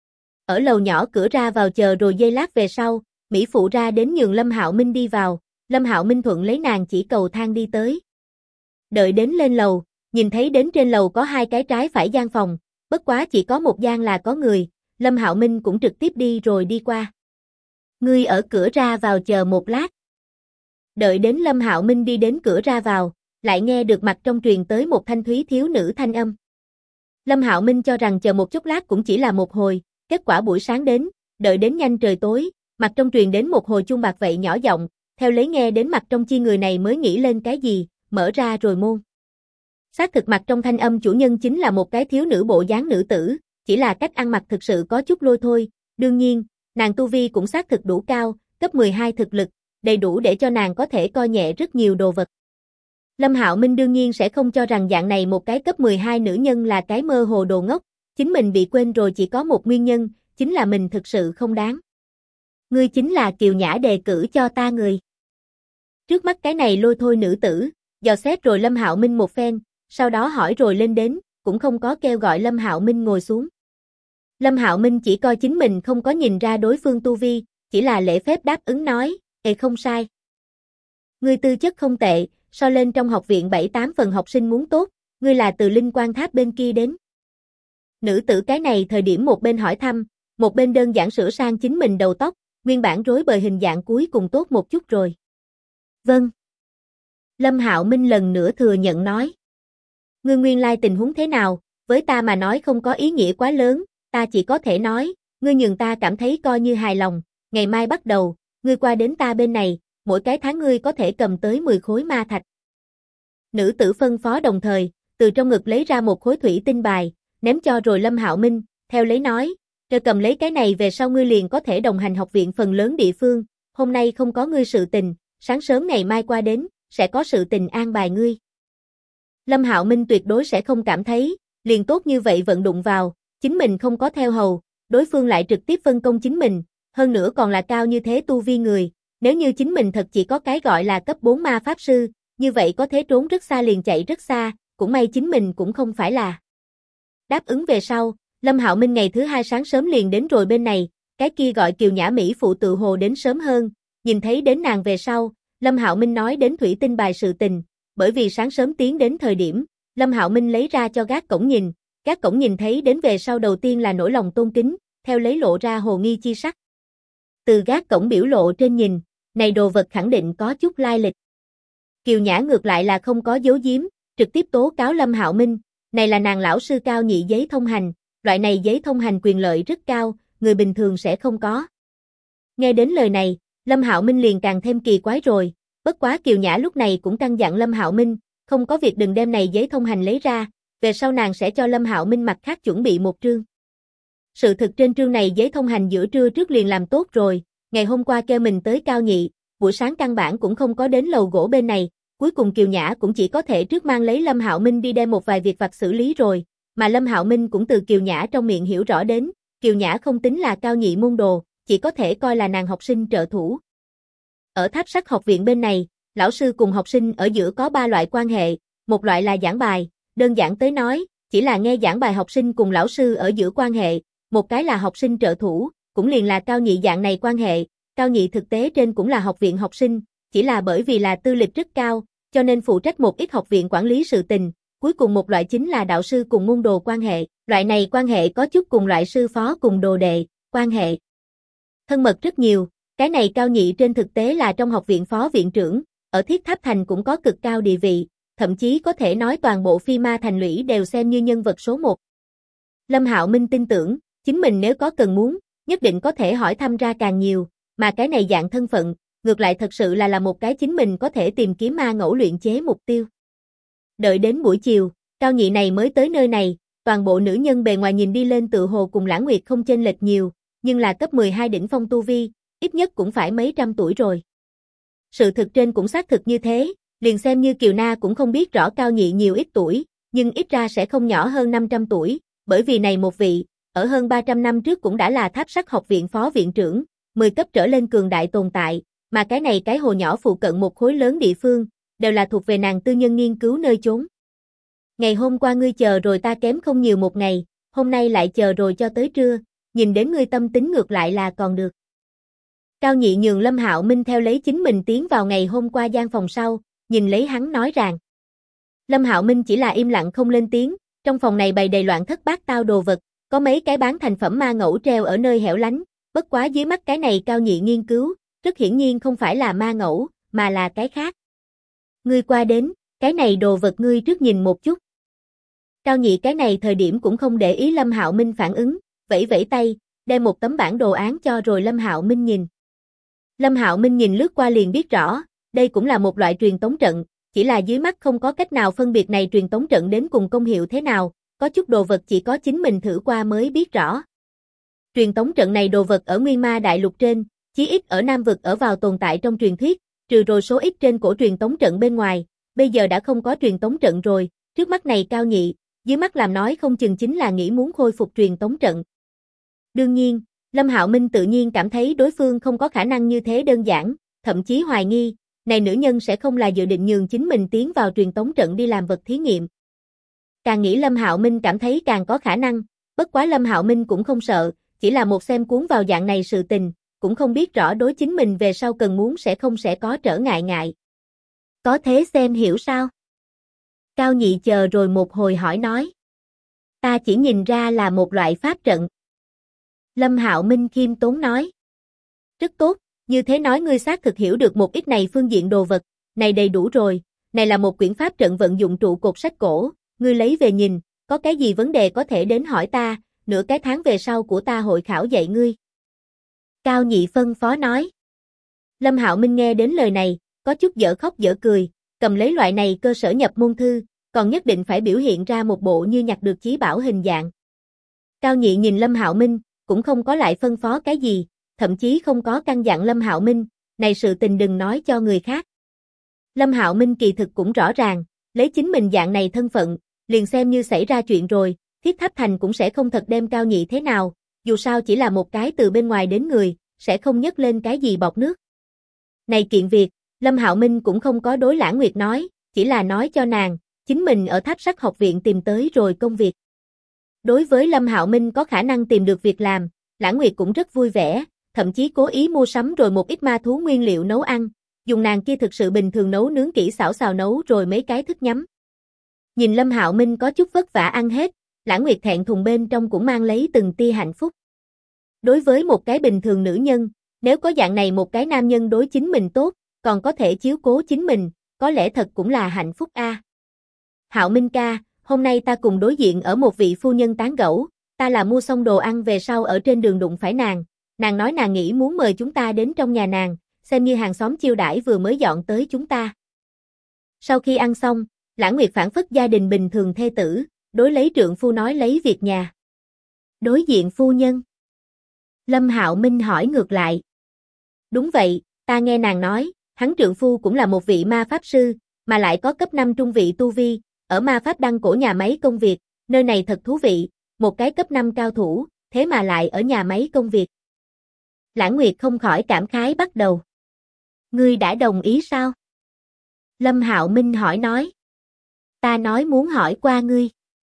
Ở lầu nhỏ cửa ra vào chờ rồi giây lát về sau, Mỹ Phụ ra đến nhường Lâm Hạo Minh đi vào, Lâm Hạo Minh thuận lấy nàng chỉ cầu thang đi tới. Đợi đến lên lầu, nhìn thấy đến trên lầu có 2 cái trái phải gian phòng, bất quá chỉ có một gian là có người, Lâm Hạo Minh cũng trực tiếp đi rồi đi qua. Ngươi ở cửa ra vào chờ một lát. Đợi đến Lâm Hạo Minh đi đến cửa ra vào, lại nghe được mặt trong truyền tới một thanh thúy thiếu nữ thanh âm. Lâm Hạo Minh cho rằng chờ một chút lát cũng chỉ là một hồi, kết quả buổi sáng đến, đợi đến nhanh trời tối, mặt trong truyền đến một hồi chuông bạc vậy nhỏ giọng, theo lấy nghe đến mặt trong chi người này mới nghĩ lên cái gì, mở ra rồi môn. Xác thực mặt trong thanh âm chủ nhân chính là một cái thiếu nữ bộ dáng nữ tử, chỉ là cách ăn mặc thực sự có chút lôi thôi, đương nhiên, nàng tu vi cũng xác thực đủ cao, cấp 12 thực lực, đầy đủ để cho nàng có thể coi nhẹ rất nhiều đồ vật. Lâm Hạo Minh đương nhiên sẽ không cho rằng dạng này một cái cấp 12 nữ nhân là cái mơ hồ đồ ngốc, chính mình bị quên rồi chỉ có một nguyên nhân, chính là mình thực sự không đáng. Ngươi chính là Kiều Nhã đề cử cho ta người. Trước mắt cái này lôi thôi nữ tử, dò xét rồi Lâm Hạo Minh một phen, sau đó hỏi rồi lên đến, cũng không có kêu gọi Lâm Hạo Minh ngồi xuống. Lâm Hạo Minh chỉ coi chính mình không có nhìn ra đối phương tu vi, chỉ là lễ phép đáp ứng nói, không sai. Ngươi tư chất không tệ, so lên trong học viện 7-8 phần học sinh muốn tốt, ngươi là từ Linh Quan Tháp bên kia đến. Nữ tử cái này thời điểm một bên hỏi thăm, một bên đơn giản sửa sang chính mình đầu tóc, nguyên bản rối bời hình dạng cuối cùng tốt một chút rồi. Vâng. Lâm Hạo Minh lần nữa thừa nhận nói. Ngươi nguyên lai tình huống thế nào, với ta mà nói không có ý nghĩa quá lớn, ta chỉ có thể nói, ngươi nhường ta cảm thấy coi như hài lòng, ngày mai bắt đầu, ngươi qua đến ta bên này, mỗi cái tháng ngươi có thể cầm tới 10 khối ma thạch. Nữ tử phân phó đồng thời, từ trong ngực lấy ra một khối thủy tinh bài, ném cho rồi Lâm Hạo Minh, theo lấy nói, "Chờ cầm lấy cái này về sau ngươi liền có thể đồng hành học viện phần lớn địa phương, hôm nay không có ngươi sự tình, sáng sớm ngày mai qua đến, sẽ có sự tình an bài ngươi." Lâm Hạo Minh tuyệt đối sẽ không cảm thấy, liền tốt như vậy vận đụng vào, chính mình không có theo hầu, đối phương lại trực tiếp phân công chính mình, hơn nữa còn là cao như thế tu vi người, nếu như chính mình thật chỉ có cái gọi là cấp 4 ma pháp sư, như vậy có thể trốn rất xa liền chạy rất xa, cũng may chính mình cũng không phải là. Đáp ứng về sau, Lâm Hạo Minh ngày thứ 2 sáng sớm liền đến rồi bên này, cái kia gọi Kiều Nhã Mỹ phụ tự hồ đến sớm hơn, nhìn thấy đến nàng về sau, Lâm Hạo Minh nói đến thủy tinh bài sự tình, bởi vì sáng sớm tiến đến thời điểm, Lâm Hạo Minh lấy ra cho gác cổng nhìn thấy đến về sau đầu tiên là nỗi lòng tôn kính, theo lấy lộ ra hồ nghi chi sắc. Từ gác cổng biểu lộ trên nhìn, này đồ vật khẳng định có chút lai lịch. Kiều Nhã ngược lại là không có giấu giếm, trực tiếp tố cáo Lâm Hạo Minh, này là nàng lão sư cao nhị giấy thông hành, loại này giấy thông hành quyền lợi rất cao, người bình thường sẽ không có. Nghe đến lời này, Lâm Hạo Minh liền càng thêm kỳ quái rồi, bất quá Kiều Nhã lúc này cũng căn dặn Lâm Hạo Minh, không có việc đừng đem này giấy thông hành lấy ra, về sau nàng sẽ cho Lâm Hạo Minh mặt khác chuẩn bị một trương. Sự thực trên trương này giấy thông hành giữa trưa trước liền làm tốt rồi, ngày hôm qua kêu mình tới cao nhị, buổi sáng căn bản cũng không có đến lầu gỗ bên này, cuối cùng Kiều Nhã cũng chỉ có thể trước mang lấy Lâm Hạo Minh đi đem một vài việc vặt xử lý rồi, mà Lâm Hạo Minh cũng từ Kiều Nhã trong miệng hiểu rõ đến, Kiều Nhã không tính là cao nhị môn đồ, chỉ có thể coi là nàng học sinh trợ thủ. Ở Tháp Sắt học viện bên này, lão sư cùng học sinh ở giữa có 3 loại quan hệ, một loại là giảng bài, đơn giản tới nói, chỉ là nghe giảng bài học sinh cùng lão sư ở giữa quan hệ, một cái là học sinh trợ thủ, cũng liền là cao nhị dạng này quan hệ, cao nhị thực tế trên cũng là học viện học sinh, chỉ là bởi vì là tư lịch rất cao, cho nên phụ trách một ít học viện quản lý sự tình, cuối cùng một loại chính là đạo sư cùng môn đồ quan hệ, loại này quan hệ có chút cùng loại sư phó cùng đồ đệ, quan hệ thân mật rất nhiều, cái này cao nhị trên thực tế là trong học viện phó viện trưởng, ở Thiết Tháp Thành cũng có cực cao địa vị, thậm chí có thể nói toàn bộ Phi Ma Thành lũy đều xem như nhân vật số 1. Lâm Hạo Minh tin tưởng, chính mình nếu có cần muốn, nhất định có thể hỏi thăm ra càng nhiều, mà cái này dạng thân phận, ngược lại thật sự là một cái chính mình có thể tìm kiếm ma ngẫu luyện chế mục tiêu. Đợi đến buổi chiều, Cao Nhị này mới tới nơi này, toàn bộ nữ nhân bề ngoài nhìn đi lên tự hồ cùng Lãng Nguyệt không chênh lệch nhiều, nhưng là cấp 12 đỉnh phong tu vi, ít nhất cũng phải mấy trăm tuổi rồi. Sự thực trên cũng xác thực như thế, liền xem như Kiều Na cũng không biết rõ Cao Nhị nhiều ít tuổi, nhưng ít ra sẽ không nhỏ hơn 500 tuổi, bởi vì này một vị, ở hơn 300 năm trước cũng đã là Tháp Sắt học viện phó viện trưởng, 10 cấp trở lên cường đại tồn tại, mà cái này cái hồ nhỏ phụ cận một khối lớn địa phương, đều là thuộc về nàng tư nhân nghiên cứu nơi chốn. Ngày hôm qua ngươi chờ rồi ta kém không nhiều một ngày, hôm nay lại chờ rồi cho tới trưa, nhìn đến ngươi tâm tính ngược lại là còn được. Cao Nhị nhường Lâm Hạo Minh theo lấy chính mình tiến vào ngày hôm qua gian phòng sau, nhìn lấy hắn nói rằng. Lâm Hạo Minh chỉ là im lặng không lên tiếng, trong phòng này bày đầy loạn thất bát tao đồ vật, có mấy cái bán thành phẩm ma ngẫu treo ở nơi hẻo lánh, bất quá dưới mắt cái này Cao Nhị nghiên cứu, rất hiển nhiên không phải là ma ngẫu, mà là cái khác. Ngươi qua đến, cái này đồ vật ngươi trước nhìn một chút. Cao Nhị cái này thời điểm cũng không để ý Lâm Hạo Minh phản ứng, vẫy vẫy tay, đem một tấm bản đồ án cho rồi Lâm Hạo Minh nhìn. Lâm Hạo Minh nhìn lướt qua liền biết rõ, đây cũng là một loại truyền tống trận, chỉ là dưới mắt không có cách nào phân biệt này truyền tống trận đến cùng công hiệu thế nào, có chút đồ vật chỉ có chính mình thử qua mới biết rõ. Truyền tống trận này đồ vật ở Nguyên Ma Đại Lục trên, chí ít ở Nam vực ở vào tồn tại trong truyền thuyết, trừ rồi số ít trên cổ truyền tống trận bên ngoài, bây giờ đã không có truyền tống trận rồi, trước mắt này Cao Nhị, dưới mắt làm nói không chừng chính là nghĩ muốn khôi phục truyền tống trận. Đương nhiên, Lâm Hạo Minh tự nhiên cảm thấy đối phương không có khả năng như thế đơn giản, thậm chí hoài nghi, này nữ nhân sẽ không là dự định nhường chính mình tiến vào truyền tống trận đi làm vật thí nghiệm. Càng nghĩ Lâm Hạo Minh cảm thấy càng có khả năng, bất quá Lâm Hạo Minh cũng không sợ, chỉ là một xem cuốn vào dạng này sự tình, cũng không biết rõ đối chính mình về sau cần muốn sẽ không sẽ có trở ngại. Có thế xem hiểu sao? Cao Nhị chờ rồi một hồi hỏi nói. Ta chỉ nhìn ra là một loại pháp trận. Lâm Hạo Minh khiêm tốn nói. Rất tốt, như thế nói ngươi xác thực hiểu được một ít này phương diện đồ vật, này đầy đủ rồi, này là một quyển pháp trận vận dụng trụ cột sách cổ, ngươi lấy về nhìn, có cái gì vấn đề có thể đến hỏi ta, nửa cái tháng về sau của ta hội khảo dạy ngươi. Cao Nhị phân phó nói. Lâm Hạo Minh nghe đến lời này, có chút dở khóc dở cười, cầm lấy loại này cơ sở nhập môn thư, còn nhất định phải biểu hiện ra một bộ như nhặt được chí bảo hình dạng. Cao Nhị nhìn Lâm Hạo Minh, cũng không có lại phân phó cái gì, thậm chí không có căn dặn Lâm Hạo Minh, này sự tình đừng nói cho người khác. Lâm Hạo Minh kỳ thực cũng rõ ràng, lấy chính mình dạng này thân phận, liền xem như xảy ra chuyện rồi, Thiết Tháp Thành cũng sẽ không thật đem Cao Nhị thế nào, dù sao chỉ là một cái từ bên ngoài đến người, sẽ không nhấc lên cái gì bọt nước. Này kiện việc, Lâm Hạo Minh cũng không có đối Lãng Nguyệt nói, chỉ là nói cho nàng, chính mình ở Tháp Sắt học viện tìm tới rồi công việc. Đối với Lâm Hạo Minh có khả năng tìm được việc làm, Lãng Nguyệt cũng rất vui vẻ, thậm chí cố ý mua sắm rồi một ít ma thú nguyên liệu nấu ăn, dùng nàng kia thực sự bình thường nấu nướng kỹ xảo xào nấu rồi mấy cái thức nhắm. Nhìn Lâm Hạo Minh có chút vất vả ăn hết, Lãng Nguyệt thẹn thùng bên trong cũng mang lấy từng tia hạnh phúc. Đối với một cái bình thường nữ nhân, nếu có dạng này một cái nam nhân đối chính mình tốt, còn có thể chiếu cố chính mình, có lẽ thật cũng là hạnh phúc a. Hạo Minh ca, hôm nay ta cùng đối diện ở một vị phu nhân tán gẫu, ta là mua xong đồ ăn về sau ở trên đường đụng phải nàng nói nàng nghĩ muốn mời chúng ta đến trong nhà nàng, xem như hàng xóm chiêu đãi vừa mới dọn tới chúng ta. Sau khi ăn xong, Lãng Nguyệt phản phất gia đình bình thường thê tử, đối lấy trượng phu nói lấy việc nhà. Đối diện phu nhân. Lâm Hạo Minh hỏi ngược lại. Đúng vậy, ta nghe nàng nói, hắn trượng phu cũng là một vị ma pháp sư, mà lại có cấp 5 trung vị tu vi, ở ma pháp đăng cổ nhà máy công việc, nơi này thật thú vị, một cái cấp 5 cao thủ, thế mà lại ở nhà máy công việc. Lãng Nguyệt không khỏi cảm khái bắt đầu. Ngươi đã đồng ý sao? Lâm Hạo Minh hỏi nói. Ta nói muốn hỏi qua ngươi.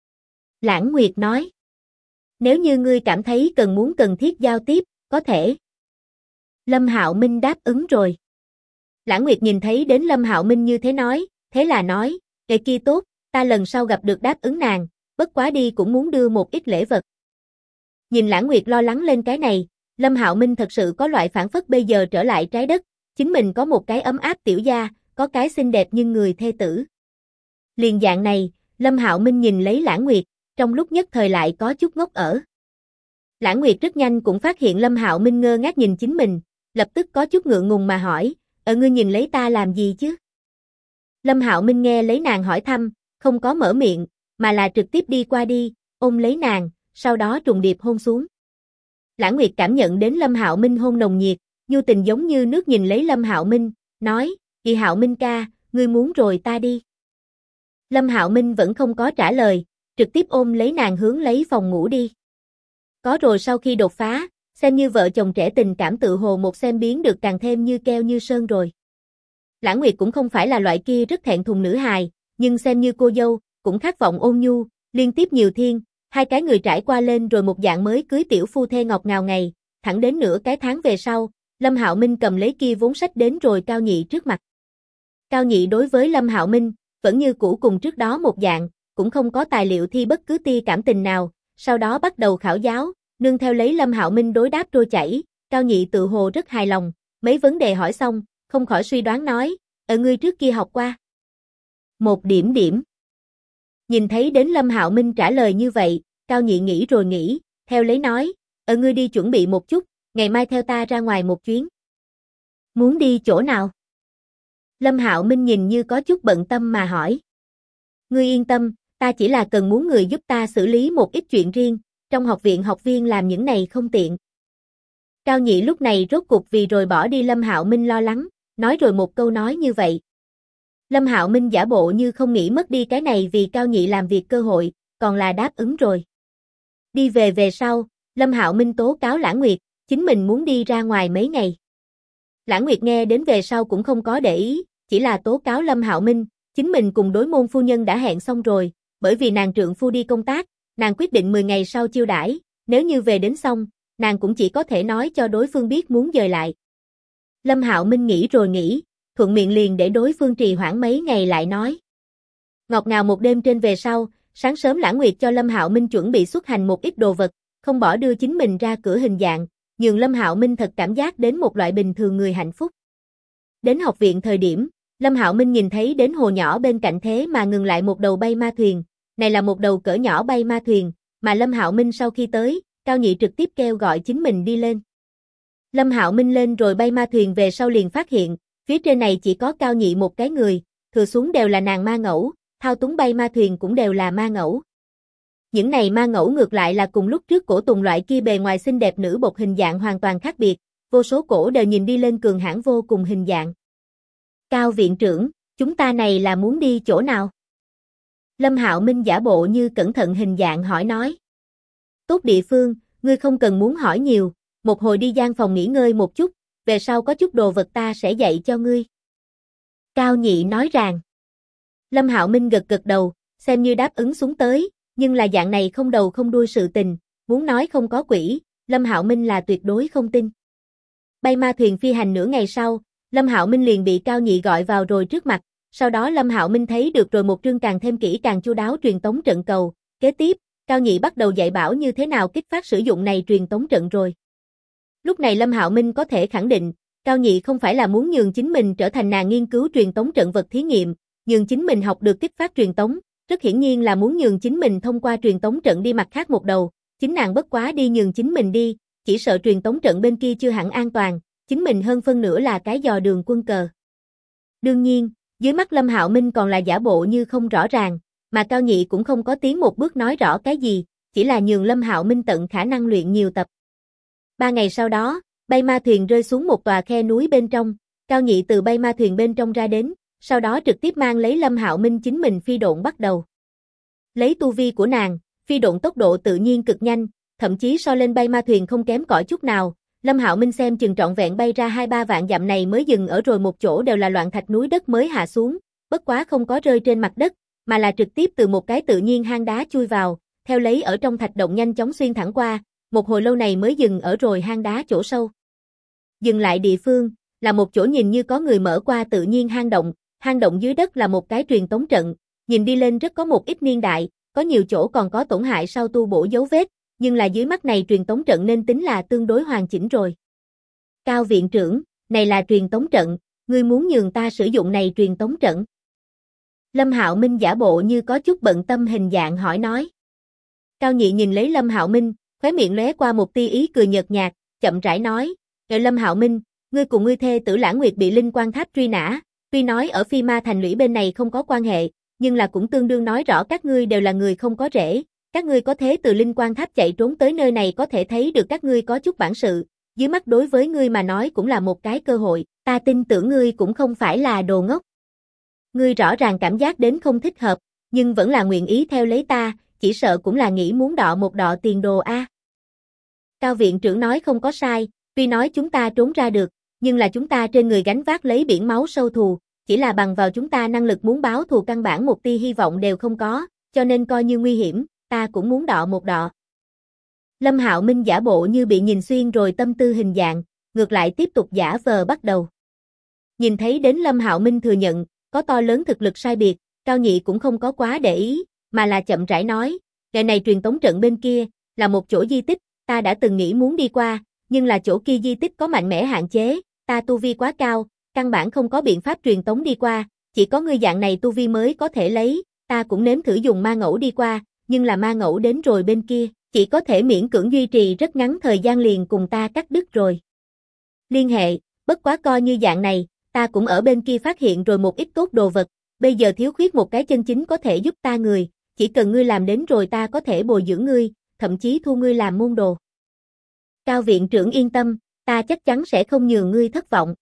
Lãng Nguyệt nói. Nếu như ngươi cảm thấy cần thiết giao tiếp, có thể. Lâm Hạo Minh đáp ứng rồi. Lãng Nguyệt nhìn thấy đến Lâm Hạo Minh như thế nói, thế là nói, kệ kia tốt, ta lần sau gặp được đáp ứng nàng, bất quá đi cũng muốn đưa một ít lễ vật. Nhìn Lãng Nguyệt lo lắng lên cái này, Lâm Hạo Minh thật sự có loại phản phất bây giờ trở lại trái đất, chính mình có một cái ấm áp tiểu gia, có cái xinh đẹp nhưng người thê tử. Liền dạng này, Lâm Hạo Minh nhìn lấy Lãng Nguyệt, trong lúc nhất thời lại có chút ngốc ở. Lãng Nguyệt rất nhanh cũng phát hiện Lâm Hạo Minh ngơ ngác nhìn chính mình, lập tức có chút ngượng ngùng mà hỏi, ngươi nhìn lấy ta làm gì chứ? Lâm Hạo Minh nghe lấy nàng hỏi thăm, không có mở miệng, mà là trực tiếp đi qua đi, ôm lấy nàng, sau đó trùng điệp hôn xuống. Lãng Nguyệt cảm nhận đến Lâm Hạo Minh hôn nồng nhiệt, nhu tình giống như nước nhìn lấy Lâm Hạo Minh, nói, "Kỳ Hạo Minh ca, ngươi muốn rồi ta đi." Lâm Hạo Minh vẫn không có trả lời, trực tiếp ôm lấy nàng hướng lấy phòng ngủ đi. Có rồi sau khi đột phá, xem như vợ chồng trẻ tình cảm tự hồ một xem biến được càng thêm như keo như sơn rồi. Lãng Nguyệt cũng không phải là loại kia rất thẹn thùng nữ hài, nhưng xem như cô dâu, cũng khát vọng ôn nhu, liên tiếp nhiều thiên, hai cái người trải qua lên rồi một dạng mới cưới tiểu phu thê ngọt ngào ngày, thẳng đến nửa cái tháng về sau, Lâm Hạo Minh cầm lấy kia vốn sách đến rồi Cao Nhị trước mặt. Cao Nhị đối với Lâm Hạo Minh, vẫn như cũ cùng trước đó một dạng, cũng không có tài liệu thi bất cứ tia cảm tình nào, sau đó bắt đầu khảo giáo, nương theo lấy Lâm Hạo Minh đối đáp trôi chảy, Cao Nhị tự hồ rất hài lòng, mấy vấn đề hỏi xong, không khỏi suy đoán nói, ngươi trước kia học qua. Một điểm điểm. Nhìn thấy đến Lâm Hạo Minh trả lời như vậy, Cao Nhị nghĩ rồi nghĩ, theo lấy nói, ngươi đi chuẩn bị một chút, ngày mai theo ta ra ngoài một chuyến. Muốn đi chỗ nào? Lâm Hạo Minh nhìn như có chút bận tâm mà hỏi. Ngươi yên tâm, ta chỉ là cần muốn người giúp ta xử lý một ít chuyện riêng, trong học viện học viên làm những này không tiện. Cao Nhị lúc này rốt cuộc vì rồi bỏ đi Lâm Hạo Minh lo lắng, nói rồi một câu nói như vậy. Lâm Hạo Minh giả bộ như không nghĩ mất đi cái này vì Cao Nhị làm việc cơ hội, còn là đáp ứng rồi. Đi về sau, Lâm Hạo Minh tố cáo Lãng Nguyệt, chính mình muốn đi ra ngoài mấy ngày. Lãng Nguyệt nghe đến về sau cũng không có để ý, chỉ là tố cáo Lâm Hạo Minh, chính mình cùng đối môn phu nhân đã hẹn xong rồi, bởi vì nàng trượng phu đi công tác, nàng quyết định 10 ngày sau chiêu đãi, nếu như về đến xong, nàng cũng chỉ có thể nói cho đối phương biết muốn dời lại. Lâm Hạo Minh nghĩ rồi nghĩ, thuận miệng liền để đối phương trì hoãn mấy ngày lại nói. Ngọt ngào một đêm trên về sau, sáng sớm Lãng Nguyệt cho Lâm Hạo Minh chuẩn bị xuất hành một ít đồ vật, không bỏ đưa chính mình ra cửa hình dạng, nhường Lâm Hạo Minh thật cảm giác đến một loại bình thường người hạnh phúc. Đến học viện thời điểm, Lâm Hạo Minh nhìn thấy đến hồ nhỏ bên cạnh thế mà ngừng lại một đầu bay ma thuyền, này là một đầu cỡ nhỏ bay ma thuyền, mà Lâm Hạo Minh sau khi tới, Cao Nhị trực tiếp kêu gọi chính mình đi lên. Lâm Hạo Minh lên rồi bay ma thuyền về sau liền phát hiện, phía trên này chỉ có Cao Nhị một cái người, thừa xuống đều là nàng ma ngẫu, thao túng bay ma thuyền cũng đều là ma ngẫu. Những này ma ngẫu ngược lại là cùng lúc trước cổ tùng loại kia bề ngoài xinh đẹp nữ bột hình dạng hoàn toàn khác biệt, vô số cổ đều nhìn đi lên cường hãn vô cùng hình dạng. Cao viện trưởng, chúng ta này là muốn đi chỗ nào? Lâm Hạo Minh giả bộ như cẩn thận hình dạng hỏi nói. Tốt địa phương, ngươi không cần muốn hỏi nhiều, một hồi đi gian phòng nghỉ ngơi một chút, về sau có chút đồ vật ta sẽ dạy cho ngươi. Cao Nhị nói rằng. Lâm Hạo Minh gật gật đầu, xem như đáp ứng xuống tới, nhưng là dạng này không đầu không đuôi sự tình, muốn nói không có quỷ, Lâm Hạo Minh là tuyệt đối không tin. Bay ma thuyền phi hành nửa ngày sau, Lâm Hạo Minh liền bị Cao Nhị gọi vào rồi trước mặt, sau đó Lâm Hạo Minh thấy được rồi một trương càng thêm kỹ càng chu đáo truyền tống trận cầu, kế tiếp, Cao Nhị bắt đầu dạy bảo như thế nào kích phát sử dụng này truyền tống trận rồi. Lúc này Lâm Hạo Minh có thể khẳng định, Cao Nhị không phải là muốn nhường chính mình trở thành nàng nghiên cứu truyền tống trận vật thí nghiệm, nhường chính mình học được kích phát truyền tống, rất hiển nhiên là muốn nhường chính mình thông qua truyền tống trận đi mặt khác một đầu, chính nàng bất quá đi nhường chính mình đi, chỉ sợ truyền tống trận bên kia chưa hẳn an toàn, chính mình hơn phân nửa là cái dò đường quân cờ. Đương nhiên, dưới mắt Lâm Hạo Minh còn là giả bộ như không rõ ràng, mà Cao Nhị cũng không có tiến một bước nói rõ cái gì, chỉ là nhường Lâm Hạo Minh tận khả năng luyện nhiều tập. 3 ngày sau đó, bay ma thuyền rơi xuống một tòa khe núi bên trong, Cao Nhị từ bay ma thuyền bên trong ra đến, sau đó trực tiếp mang lấy Lâm Hạo Minh chính mình phi độn bắt đầu. Lấy tu vi của nàng, phi độn tốc độ tự nhiên cực nhanh, thậm chí so lên bay ma thuyền không kém cỏi chút nào. Lâm Hạo Minh xem chừng trọn vẹn bay ra 2-3 vạn dặm này mới dừng ở rồi một chỗ đều là loạn thạch núi đất mới hạ xuống, bất quá không có rơi trên mặt đất, mà là trực tiếp từ một cái tự nhiên hang đá chui vào, theo lấy ở trong thạch động nhanh chóng xuyên thẳng qua, một hồi lâu này mới dừng ở rồi hang đá chỗ sâu. Dừng lại địa phương, là một chỗ nhìn như có người mở qua tự nhiên hang động dưới đất là một cái truyền tống trận, nhìn đi lên rất có một ít niên đại, có nhiều chỗ còn có tổn hại sau tu bổ dấu vết, nhưng là dưới mắt này truyền tống trận nên tính là tương đối hoàn chỉnh rồi. Cao viện trưởng, này là truyền tống trận, ngươi muốn nhường ta sử dụng này truyền tống trận? Lâm Hạo Minh giả bộ như có chút bận tâm hình dạng hỏi nói. Cao Nhị nhìn lấy Lâm Hạo Minh, khóe miệng lóe qua một tia ý cười nhợt nhạt, chậm rãi nói, Lâm Hạo Minh, ngươi cùng ngươi thê tử Lãng Nguyệt bị Linh Quan Tháp truy nã, tuy nói ở Phi Ma Thành lũy bên này không có quan hệ, nhưng là cũng tương đương nói rõ các ngươi đều là người không có rễ, các ngươi có thế từ Linh Quan Tháp chạy trốn tới nơi này có thể thấy được các ngươi có chút bản sự, dưới mắt đối với ngươi mà nói cũng là một cái cơ hội, ta tin tưởng ngươi cũng không phải là đồ ngốc. Ngươi rõ ràng cảm giác đến không thích hợp, nhưng vẫn là nguyện ý theo lấy ta, chỉ sợ cũng là nghĩ muốn đọ một đọ tiền đồ a. Cao viện trưởng nói không có sai, tuy nói chúng ta trốn ra được, nhưng là chúng ta trên người gánh vác lấy biển máu sâu thù, chỉ là bằng vào chúng ta năng lực muốn báo thù căn bản một tia hy vọng đều không có, cho nên coi như nguy hiểm, ta cũng muốn đọ một đọ. Lâm Hạo Minh giả bộ như bị nhìn xuyên rồi tâm tư hình dạng, ngược lại tiếp tục giả vờ bắt đầu. Nhìn thấy đến Lâm Hạo Minh thừa nhận, có to lớn thực lực sai biệt, Cao Nhị cũng không có quá để ý, mà là chậm rãi nói, ngày này truyền tống trận bên kia, là một chỗ di tích, ta đã từng nghĩ muốn đi qua, nhưng là chỗ kia di tích có mạnh mẽ hạn chế, ta tu vi quá cao, căn bản không có biện pháp truyền tống đi qua, chỉ có ngươi dạng này tu vi mới có thể lấy, ta cũng nếm thử dùng ma ngẫu đi qua, nhưng là ma ngẫu đến rồi bên kia, chỉ có thể miễn cưỡng duy trì rất ngắn thời gian liền cùng ta cắt đứt rồi. Liên hệ, bất quá coi như dạng này, ta cũng ở bên kia phát hiện rồi một ít tốt đồ vật, bây giờ thiếu khuyết một cái chân chính có thể giúp ta người, chỉ cần ngươi làm đến rồi ta có thể bồi dưỡng ngươi, thậm chí thu ngươi làm môn đồ. Cao viện trưởng yên tâm, ta chắc chắn sẽ không nhường ngươi thất vọng.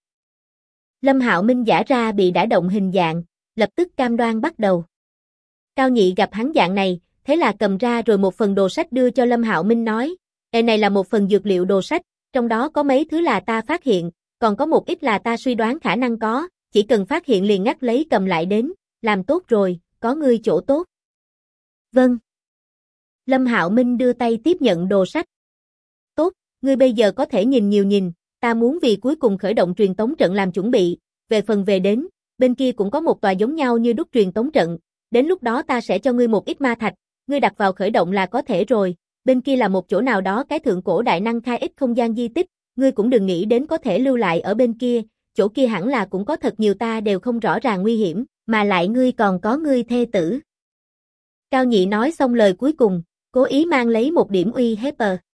Lâm Hạo Minh giả ra bị đả động hình dạng, lập tức cam đoan bắt đầu. Cao Nhị gặp hắn dạng này, thế là cầm ra rồi một phần đồ sách đưa cho Lâm Hạo Minh nói, này là một phần dược liệu đồ sách, trong đó có mấy thứ là ta phát hiện, còn có một ít là ta suy đoán khả năng có, chỉ cần phát hiện liền ngắt lấy cầm lại đến, làm tốt rồi, có ngươi chỗ tốt. Vâng. Lâm Hạo Minh đưa tay tiếp nhận đồ sách. Tốt, ngươi bây giờ có thể nhìn nhiều nhìn, ta muốn vì cuối cùng khởi động truyền tống trận làm chuẩn bị, về phần về đến, bên kia cũng có một tòa giống nhau như đúc truyền tống trận, đến lúc đó ta sẽ cho ngươi một ít ma thạch, ngươi đặt vào khởi động là có thể rồi, bên kia là một chỗ nào đó cái thượng cổ đại năng khai ích không gian di tích, ngươi cũng đừng nghĩ đến có thể lưu lại ở bên kia, chỗ kia hẳn là cũng có thật nhiều ta đều không rõ ràng nguy hiểm, mà lại ngươi còn có ngươi thê tử. Cao Nhị nói xong lời cuối cùng, cố ý mang lấy một điểm uy hiếp.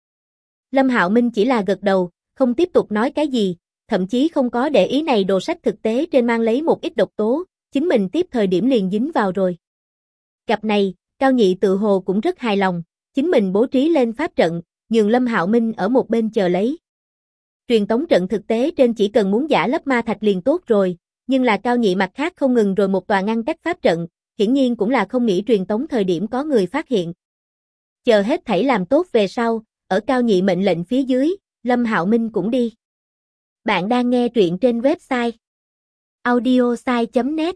Lâm Hạo Minh chỉ là gật đầu, không tiếp tục nói cái gì, thậm chí không có để ý này đồ sách thực tế trên mang lấy một ít độc tố, chính mình tiếp thời điểm liền dính vào rồi. Gặp này, Cao Nhị tự hồ cũng rất hài lòng, chính mình bố trí lên pháp trận, nhường Lâm Hạo Minh ở một bên chờ lấy. Truyền tống trận thực tế trên chỉ cần muốn giả lấp ma thạch liền tốt rồi, nhưng là Cao Nhị mặt khác không ngừng rồi một tòa ngăn cách pháp trận, hiển nhiên cũng là không nghĩ truyền tống thời điểm có người phát hiện. Chờ hết thảy làm tốt về sau, ở Cao Nhị mệnh lệnh phía dưới, Lâm Hạo Minh cũng đi. Bạn đang nghe truyện trên website audiosai.net.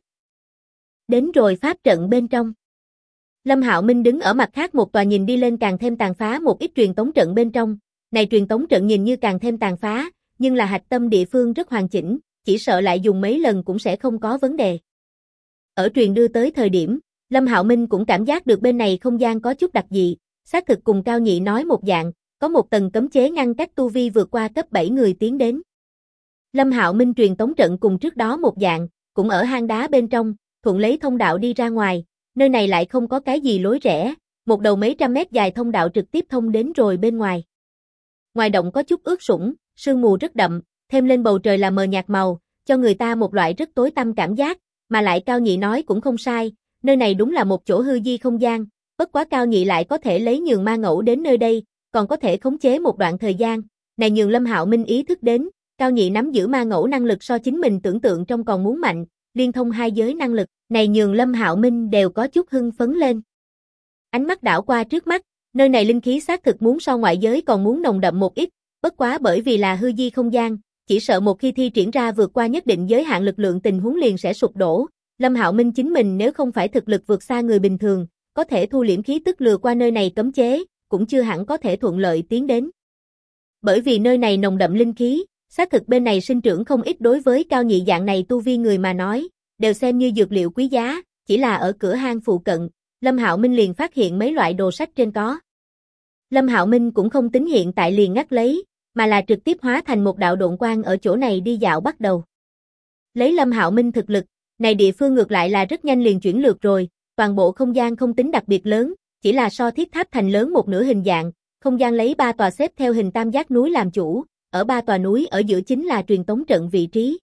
Đến rồi pháp trận bên trong. Lâm Hạo Minh đứng ở mặt khác một tòa nhìn đi lên càng thêm tàn phá một ít truyền tống trận bên trong. Này truyền tống trận nhìn như càng thêm tàn phá, nhưng là hạch tâm địa phương rất hoàn chỉnh, chỉ sợ lại dùng mấy lần cũng sẽ không có vấn đề. Ở truyền đưa tới thời điểm, Lâm Hạo Minh cũng cảm giác được bên này không gian có chút đặc dị, xác thực cùng Cao Nhị nói một dạng, có một tầng cấm chế ngăn cách tu vi vượt qua cấp 7 người tiến đến. Lâm Hạo Minh truyền tống trận cùng trước đó một dạng, cũng ở hang đá bên trong, thuận lấy thông đạo đi ra ngoài, nơi này lại không có cái gì lối rẽ, một đầu mấy trăm mét dài thông đạo trực tiếp thông đến rồi bên ngoài. Ngoài động có chút ướt sũng, sương mù rất đậm, thêm lên bầu trời là mờ nhạt màu, cho người ta một loại rất tối tăm cảm giác, mà lại Cao Nhị nói cũng không sai, nơi này đúng là một chỗ hư di không gian, bất quá Cao Nhị lại có thể lấy nhường ma ngẫu đến nơi đây, còn có thể khống chế một đoạn thời gian, này nhường Lâm Hạo Minh ý thức đến, Cao Nhị nắm giữ ma ngẫu năng lực so chính mình tưởng tượng trong còn muốn mạnh, liên thông hai giới năng lực, này nhường Lâm Hạo Minh đều có chút hưng phấn lên. Ánh mắt đảo qua trước mắt, nơi này linh khí xác thực muốn so ngoại giới còn muốn nồng đậm một ít, bất quá bởi vì là hư di không gian, chỉ sợ một khi thi triển ra vượt qua nhất định giới hạn lực lượng tình huống liền sẽ sụp đổ. Lâm Hạo Minh chính mình nếu không phải thực lực vượt xa người bình thường, có thể thu liễm khí tức lừa qua nơi này cấm chế, cũng chưa hẳn có thể thuận lợi tiến đến. Bởi vì nơi này nồng đậm linh khí, xác thực bên này sinh trưởng không ít đối với Cao Nhị dạng này tu vi người mà nói, đều xem như dược liệu quý giá, chỉ là ở cửa hang phụ cận, Lâm Hạo Minh liền phát hiện mấy loại đồ sách trên có. Lâm Hạo Minh cũng không tính hiện tại liền ngắt lấy, mà là trực tiếp hóa thành một đạo độn quang ở chỗ này đi dạo bắt đầu. Lấy Lâm Hạo Minh thực lực, Này địa phương ngược lại là rất nhanh liền chuyển lượt rồi, toàn bộ không gian không tính đặc biệt lớn, chỉ là so thiết tháp thành lớn một nửa hình dạng, không gian lấy 3 tòa xếp theo hình tam giác núi làm chủ, ở 3 tòa núi ở giữa chính là truyền tống trận vị trí.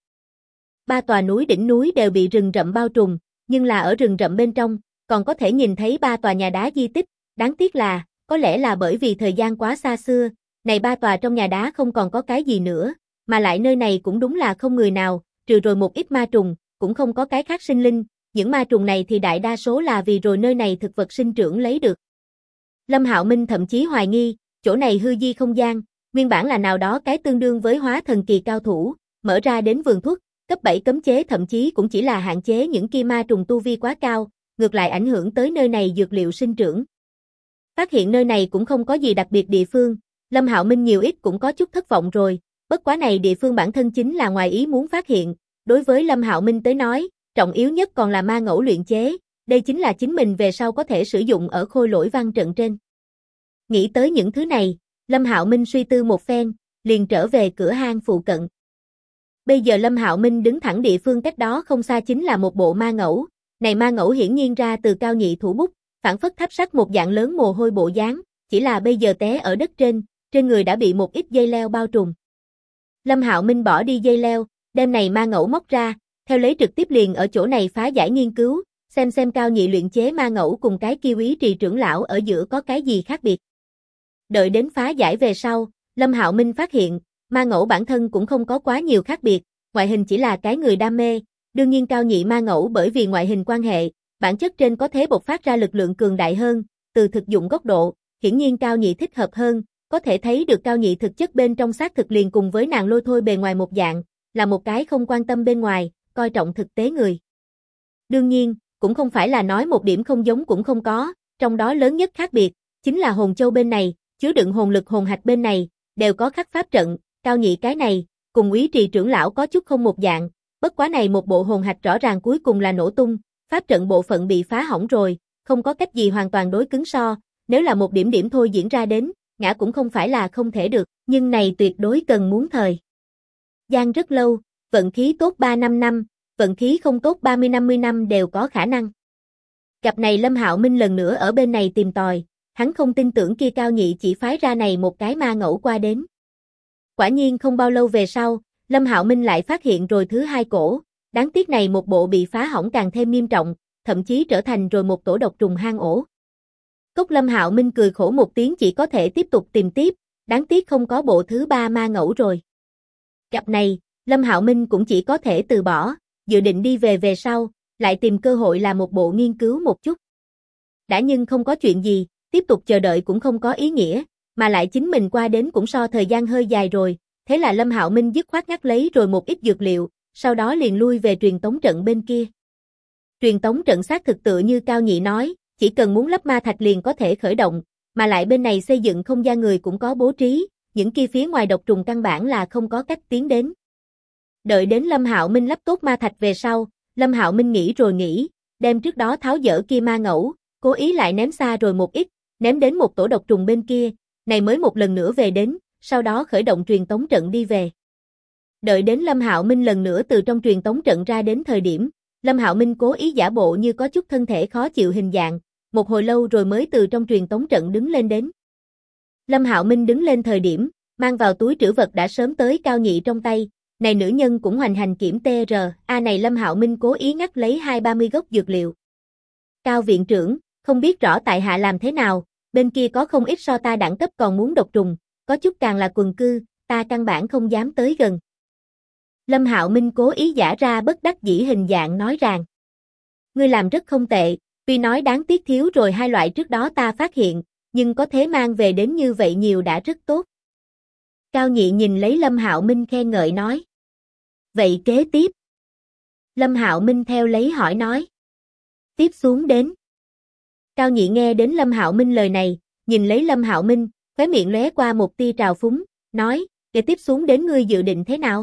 3 tòa núi đỉnh núi đều bị rừng rậm bao trùm, nhưng là ở rừng rậm bên trong, còn có thể nhìn thấy 3 tòa nhà đá di tích, đáng tiếc là, có lẽ là bởi vì thời gian quá xa xưa, này 3 tòa trong nhà đá không còn có cái gì nữa, mà lại nơi này cũng đúng là không người nào, trừ rồi một ít ma trùng, cũng không có cái khác sinh linh, những ma trùng này thì đại đa số là vì rồi nơi này thực vật sinh trưởng lấy được. Lâm Hạo Minh thậm chí hoài nghi, chỗ này hư di không gian, nguyên bản là nào đó cái tương đương với hóa thần kỳ cao thủ, mở ra đến vườn thuốc, cấp 7 cấm chế thậm chí cũng chỉ là hạn chế những kia ma trùng tu vi quá cao, ngược lại ảnh hưởng tới nơi này dược liệu sinh trưởng. Phát hiện nơi này cũng không có gì đặc biệt địa phương, Lâm Hạo Minh nhiều ít cũng có chút thất vọng rồi, bất quá này địa phương bản thân chính là ngoài ý muốn phát hiện, đối với Lâm Hạo Minh tới nói, trọng yếu nhất còn là ma ngẫu luyện chế, đây chính là chính mình về sau có thể sử dụng ở khôi lỗi văn trận trên. Nghĩ tới những thứ này, Lâm Hạo Minh suy tư một phen, liền trở về cửa hang phụ cận. Bây giờ Lâm Hạo Minh đứng thẳng địa phương cách đó không xa chính là một bộ ma ngẫu, này ma ngẫu hiển nhiên ra từ Cao Nhị thủ bút, phản phất tháp sắt một dạng lớn mồ hôi bộ dáng, chỉ là bây giờ té ở đất trên người đã bị một ít dây leo bao trùm. Lâm Hạo Minh bỏ đi dây leo, đem này ma ngẫu móc ra, theo lấy trực tiếp liền ở chỗ này phá giải nghiên cứu, xem Cao Nhị luyện chế ma ngẫu cùng cái kia Úy Trì trưởng lão ở giữa có cái gì khác biệt. Đợi đến phá giải về sau, Lâm Hạo Minh phát hiện, ma ngẫu bản thân cũng không có quá nhiều khác biệt, ngoại hình chỉ là cái người đam mê, đương nhiên Cao Nhị ma ngẫu bởi vì ngoại hình quan hệ, bản chất trên có thể bộc phát ra lực lượng cường đại hơn, từ thực dụng góc độ, hiển nhiên Cao Nhị thích hợp hơn, có thể thấy được Cao Nhị thực chất bên trong xác thực liền cùng với nàng Lôi Thôi bề ngoài một dạng, là một cái không quan tâm bên ngoài, coi trọng thực tế người. Đương nhiên, cũng không phải là nói một điểm không giống cũng không có, trong đó lớn nhất khác biệt, chính là hồn châu bên này, chứa đựng hồn lực hồn hạch bên này, đều có khắc pháp trận, Cao Nhị cái này, cùng Úy Trì trưởng lão có chút không một dạng, bất quá này một bộ hồn hạch rõ ràng cuối cùng là nổ tung, pháp trận bộ phận bị phá hỏng rồi, không có cách gì hoàn toàn đối cứng so, nếu là một điểm thôi diễn ra đến, ngã cũng không phải là không thể được, nhưng này tuyệt đối cần muốn thời gian rất lâu, vận khí tốt 3-5 năm, vận khí không tốt 30-50 năm đều có khả năng. Gặp này Lâm Hạo Minh lần nữa ở bên này tìm tòi, hắn không tin tưởng kia Cao Nhị chỉ phái ra này một cái ma ngẫu qua đến. Quả nhiên không bao lâu về sau, Lâm Hạo Minh lại phát hiện rồi thứ hai cổ, đáng tiếc này một bộ bị phá hỏng càng thêm nghiêm trọng, thậm chí trở thành rồi một tổ độc trùng hang ổ. Cốc Lâm Hạo Minh cười khổ một tiếng chỉ có thể tiếp tục tìm tiếp, đáng tiếc không có bộ thứ ba ma ngẫu rồi. Gặp này, Lâm Hạo Minh cũng chỉ có thể từ bỏ, dự định đi về sau, lại tìm cơ hội làm một bộ nghiên cứu một chút. Đã nhưng không có chuyện gì, tiếp tục chờ đợi cũng không có ý nghĩa, mà lại chính mình qua đến cũng so thời gian hơi dài rồi, thế là Lâm Hạo Minh dứt khoát ngắt lấy rồi một ít dược liệu, sau đó liền lui về truyền tống trận bên kia. Truyền tống trận xác thực tự như Cao Nhị nói, chỉ cần muốn lắp ma thạch liền có thể khởi động, mà lại bên này xây dựng không gian người cũng có bố trí, những kia phía ngoài độc trùng căn bản là không có cách tiến đến. Đợi đến Lâm Hạo Minh lắp tốt ma thạch về sau, Lâm Hạo Minh nghĩ rồi nghĩ, đem trước đó tháo dỡ kia ma ngẫu, cố ý lại ném xa rồi một ít, ném đến một tổ độc trùng bên kia, này mới một lần nữa về đến, sau đó khởi động truyền tống trận đi về. Đợi đến Lâm Hạo Minh lần nữa từ trong truyền tống trận ra đến thời điểm, Lâm Hạo Minh cố ý giả bộ như có chút thân thể khó chịu hình dạng, một hồi lâu rồi mới từ trong truyền tống trận đứng lên đến. Lâm Hạo Minh đứng lên thời điểm, mang vào túi trữ vật đã sớm tới Cao Nhị trong tay, này nữ nhân cũng hoành hành kiểm TRA này Lâm Hạo Minh cố ý ngắt lấy 20-30 gốc dược liệu. Cao viện trưởng, không biết rõ tại hạ làm thế nào, bên kia có không ít so ta đẳng cấp còn muốn độc trùng, có chút càng là quần cư, ta căn bản không dám tới gần. Lâm Hạo Minh cố ý giả ra bất đắc dĩ hình dạng nói rằng, ngươi làm rất không tệ, tuy nói đáng tiếc thiếu rồi hai loại trước đó ta phát hiện, nhưng có thế mang về đến như vậy nhiều đã rất tốt. Cao Nhị nhìn lấy Lâm Hạo Minh khen ngợi nói. Vậy kế tiếp? Lâm Hạo Minh theo lấy hỏi nói. Tiếp xuống đến. Cao Nhị nghe đến Lâm Hạo Minh lời này, nhìn lấy Lâm Hạo Minh, khóe miệng lóe qua một tia trào phúng, nói, kế tiếp xuống đến ngươi dự định thế nào?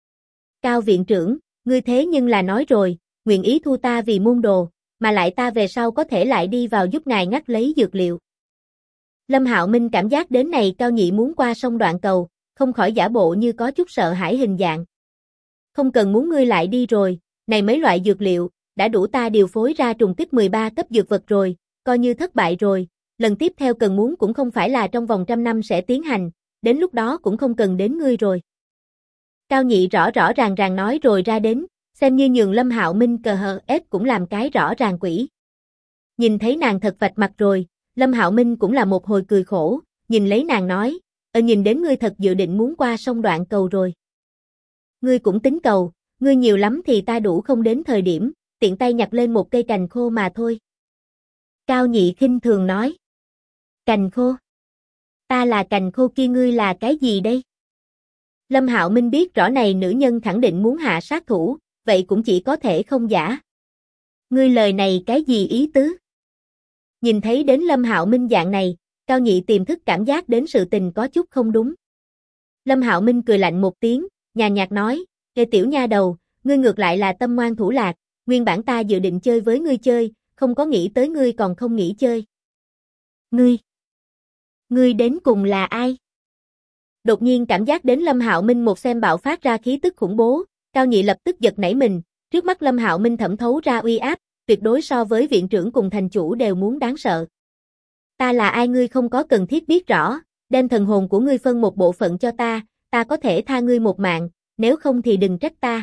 Cao viện trưởng, ngươi thế nhưng là nói rồi, nguyện ý thu ta vì môn đồ, mà lại ta về sau có thể lại đi vào giúp ngài ngắt lấy dược liệu. Lâm Hạo Minh cảm giác đến này Cao Nhị muốn qua sông đoạn cầu, không khỏi giả bộ như có chút sợ hãi hình dạng. Không cần muốn ngươi lại đi rồi, này mấy loại dược liệu, đã đủ ta điều phối ra trùng kích 13 cấp dược vật rồi, coi như thất bại rồi, lần tiếp theo cần muốn cũng không phải là trong vòng 100 năm sẽ tiến hành, đến lúc đó cũng không cần đến ngươi rồi. Cao Nhị rõ rõ ràng nói rồi ra đến, xem như nhường Lâm Hạo Minh cờ hờ ép cũng làm cái rõ ràng quỷ. Nhìn thấy nàng thật vạch mặt rồi, Lâm Hạo Minh cũng là một hồi cười khổ, nhìn lấy nàng nói, nhìn đến ngươi thật dự định muốn qua sông Đoạn Cầu rồi. Ngươi cũng tính cầu, ngươi nhiều lắm thì ta đủ không đến thời điểm, tiện tay nhặt lên một cây cành khô mà thôi. Cao Nhị khinh thường nói. Cành khô? Ta là cành khô kia, ngươi là cái gì đây? Lâm Hạo Minh biết rõ này nữ nhân khẳng định muốn hạ sát thủ, vậy cũng chỉ có thể không giả. Ngươi lời này cái gì ý tứ? Nhìn thấy đến Lâm Hạo Minh dạng này, Cao Nhị tiềm thức cảm giác đến sự tình có chút không đúng. Lâm Hạo Minh cười lạnh một tiếng, nhàn nhạt nói, "Ê tiểu nha đầu, ngươi ngược lại là tâm ngoan thủ lạc, nguyên bản ta dự định chơi với ngươi chơi, không có nghĩ tới ngươi còn không nghĩ chơi." Ngươi đến cùng là ai? Đột nhiên cảm giác đến Lâm Hạo Minh một xem bạo phát ra khí tức khủng bố, Cao Nhị lập tức giật nảy mình, trước mắt Lâm Hạo Minh thẩm thấu ra uy áp, tuyệt đối so với viện trưởng cùng thành chủ đều muốn đáng sợ. Ta là ai ngươi không có cần thiết biết rõ, đem thần hồn của ngươi phân một bộ phận cho ta có thể tha ngươi một mạng, nếu không thì đừng trách ta.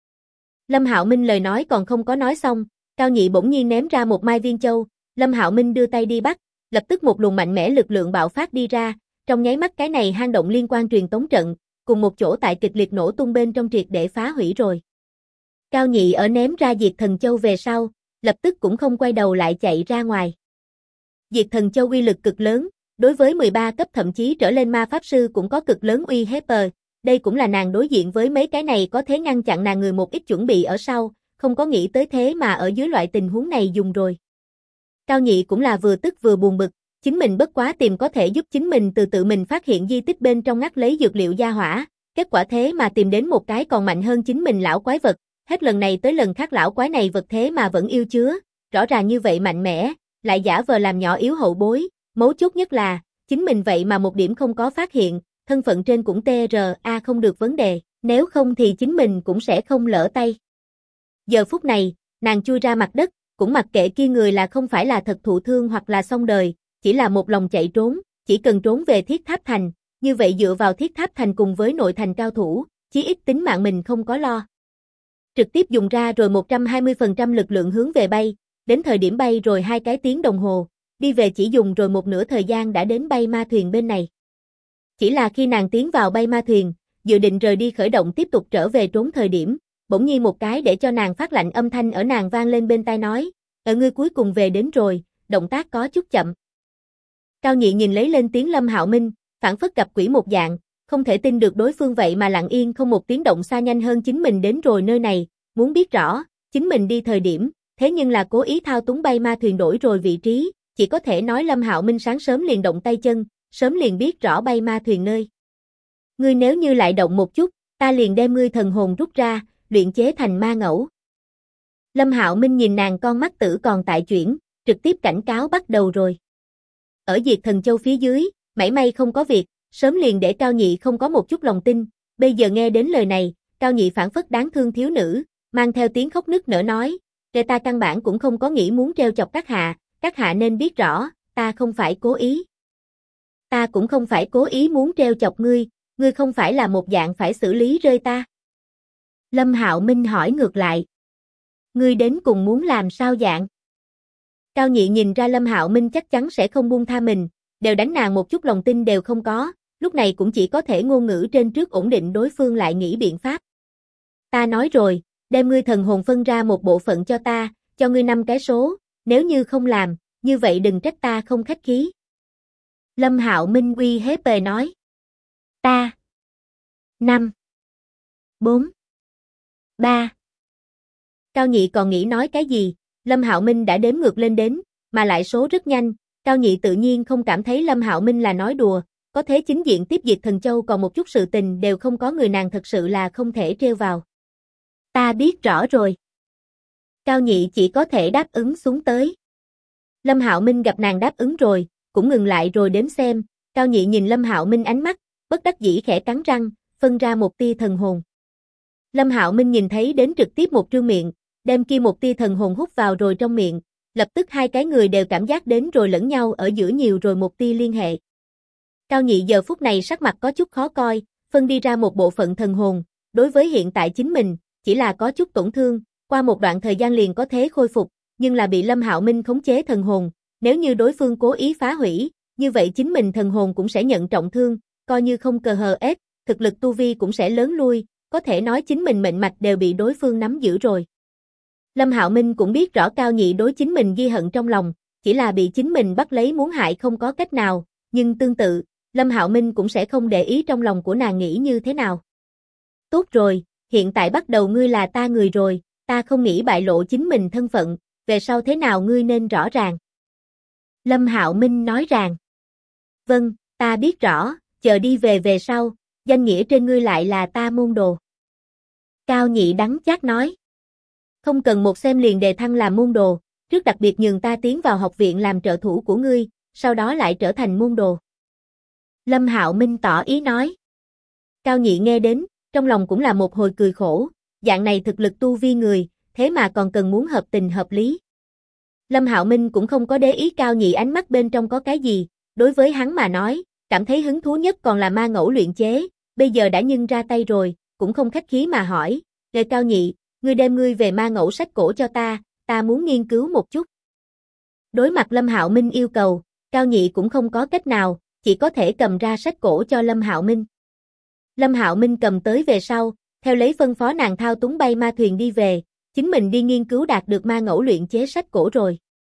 Lâm Hạo Minh lời nói còn không có nói xong, Cao Nhị bỗng nhiên ném ra một mai viên châu, Lâm Hạo Minh đưa tay đi bắt, lập tức một luồng mạnh mẽ lực lượng bạo phát đi ra, trong nháy mắt cái này hang động liên quan truyền tống trận, cùng một chỗ tại kịch liệt nổ tung bên trong triệt để phá hủy rồi. Cao Nhị ở ném ra Diệt Thần Châu về sau, lập tức cũng không quay đầu lại chạy ra ngoài. Diệt Thần Châu uy lực cực lớn, đối với 13 cấp thậm chí trở lên ma pháp sư cũng có cực lớn uy hiếp. Đây cũng là nàng đối diện với mấy cái này có thể ngăn chặn nàng người một ít chuẩn bị ở sau, không có nghĩ tới thế mà ở dưới loại tình huống này dùng rồi. Cao Nhị cũng là vừa tức vừa buồn bực, chính mình bất quá tìm có thể giúp chính mình từ tự mình phát hiện di tích bên trong ngắt lấy dược liệu gia hỏa, kết quả thế mà tìm đến một cái còn mạnh hơn chính mình lão quái vật, hết lần này tới lần khác lão quái này vật thế mà vẫn yêu chứa, rõ ràng như vậy mạnh mẽ, lại giả vờ làm nhỏ yếu hậu bối, mấu chốt nhất là, chính mình vậy mà một điểm không có phát hiện, thân phận trên cũng TRA không được vấn đề, nếu không thì chính mình cũng sẽ không lỡ tay. Giờ phút này, nàng chui ra mặt đất, cũng mặc kệ kia người là không phải là thật thụ thương hoặc là xong đời, chỉ là một lòng chạy trốn, chỉ cần trốn về Thiết Tháp Thành, như vậy dựa vào Thiết Tháp Thành cùng với nội thành cao thủ, chí ít tính mạng mình không có lo. Trực tiếp dùng ra rồi 120% lực lượng hướng về bay, đến thời điểm bay rồi 2 cái tiếng đồng hồ, đi về chỉ dùng rồi một nửa thời gian đã đến bay ma thuyền bên này. Chỉ là khi nàng tiến vào bay ma thuyền, dự định rời đi khởi động tiếp tục trở về trốn thời điểm, bỗng nhiên một cái để cho nàng phát lạnh âm thanh ở nàng vang lên bên tai nói, ngươi cuối cùng về đến rồi, động tác có chút chậm. Cao Nhị nhìn lấy lên tiếng Lâm Hạo Minh, phảng phất gặp quỷ một dạng, không thể tin được đối phương vậy mà lặng yên không một tiếng động xa nhanh hơn chính mình đến rồi nơi này, muốn biết rõ, chính mình đi thời điểm, thế nhưng là cố ý thao túng bay ma thuyền đổi rồi vị trí, chỉ có thể nói Lâm Hạo Minh sáng sớm liền động tay chân, sớm liền biết rõ bay ma thuyền nơi. Ngươi nếu như lại động một chút, ta liền đem ngươi thần hồn rút ra, luyện chế thành ma ngẫu. Lâm Hạo Minh nhìn nàng con mắt tử còn tại chuyển, trực tiếp cảnh cáo bắt đầu rồi. Ở Diệt Thần Châu phía dưới, mảy may không có việc, sớm liền để Cao Nhị không có một chút lòng tin, bây giờ nghe đến lời này, Cao Nhị phảng phất đáng thương thiếu nữ, mang theo tiếng khóc nức nở nói, ta căn bản cũng không có nghĩ muốn trêu chọc các hạ nên biết rõ, ta không phải cố ý. Ta cũng không phải cố ý muốn trêu chọc ngươi không phải là một dạng phải xử lý rơi ta. Lâm Hạo Minh hỏi ngược lại. Ngươi đến cùng muốn làm sao dạng? Cao Nhị nhìn ra Lâm Hạo Minh chắc chắn sẽ không buông tha mình, đều đánh nàng một chút lòng tin đều không có, lúc này cũng chỉ có thể ngôn ngữ trên trước ổn định đối phương lại nghĩ biện pháp. Ta nói rồi, đem ngươi thần hồn phân ra một bộ phận cho ta, cho ngươi 5 cái số, nếu như không làm, như vậy đừng trách ta không khách khí. Lâm Hạo Minh uy hiếp nói. Ta. 5. 4. 3. Cao Nhị còn nghĩ nói cái gì, Lâm Hạo Minh đã đếm ngược lên đến, mà lại số rất nhanh, Cao Nhị tự nhiên không cảm thấy Lâm Hạo Minh là nói đùa, có thế chính diện tiếp Diệt Thần Châu còn một chút sự tình đều không có người nàng thật sự là không thể trêu vào. Ta biết rõ rồi. Cao Nhị chỉ có thể đáp ứng xuống tới. Lâm Hạo Minh gặp nàng đáp ứng rồi, cũng ngừng lại rồi đếm xem, Cao Nhị nhìn Lâm Hạo Minh ánh mắt, bất đắc dĩ khẽ cắn răng, phân ra một tia thần hồn. Lâm Hạo Minh nhìn thấy đến trực tiếp một trương miệng, đem kia một tia thần hồn hút vào rồi trong miệng, lập tức hai cái người đều cảm giác đến rồi lẫn nhau ở giữa nhiều rồi một tia liên hệ. Cao Nhị giờ phút này sắc mặt có chút khó coi, phân đi ra một bộ phận thần hồn, đối với hiện tại chính mình, chỉ là có chút tổn thương, qua một đoạn thời gian liền có thể khôi phục, nhưng là bị Lâm Hạo Minh khống chế thần hồn, nếu như đối phương cố ý phá hủy, như vậy chính mình thần hồn cũng sẽ nhận trọng thương, coi như không cờ hờ ép, thực lực tu vi cũng sẽ lớn lui, có thể nói chính mình mệnh mạch đều bị đối phương nắm giữ rồi. Lâm Hạo Minh cũng biết rõ Cao Nhị đối chính mình ghi hận trong lòng, chỉ là bị chính mình bắt lấy muốn hại không có cách nào, nhưng tương tự, Lâm Hạo Minh cũng sẽ không để ý trong lòng của nàng nghĩ như thế nào. Tốt rồi, hiện tại bắt đầu ngươi là ta người rồi, ta không nghĩ bại lộ chính mình thân phận, về sau thế nào ngươi nên rõ ràng. Lâm Hạo Minh nói rằng, vâng, ta biết rõ, chờ đi về sau, danh nghĩa trên ngươi lại là ta môn đồ. Cao Nhị đắng chát nói, không cần một xem liền đề thăng làm môn đồ, trước đặc biệt nhường ta tiến vào học viện làm trợ thủ của ngươi, sau đó lại trở thành môn đồ. Lâm Hạo Minh tỏ ý nói. Cao Nhị nghe đến, trong lòng cũng là một hồi cười khổ, dạng này thực lực tu vi người, thế mà còn cần muốn hợp tình hợp lý. Lâm Hạo Minh cũng không có để ý Cao Nhị ánh mắt bên trong có cái gì, đối với hắn mà nói, cảm thấy hứng thú nhất còn là ma ngẫu luyện chế, bây giờ đã nhân ra tay rồi, cũng không khách khí mà hỏi, "Lời Cao Nhị, ngươi đem ngươi về ma ngẫu sách cổ cho ta muốn nghiên cứu một chút." Đối mặt Lâm Hạo Minh yêu cầu, Cao Nhị cũng không có cách nào, chỉ có thể cầm ra sách cổ cho Lâm Hạo Minh. Lâm Hạo Minh cầm tới về sau, theo lấy phân phó nàng thao túng bay ma thuyền đi về, chính mình đi nghiên cứu đạt được ma ngẫu luyện chế sách cổ rồi.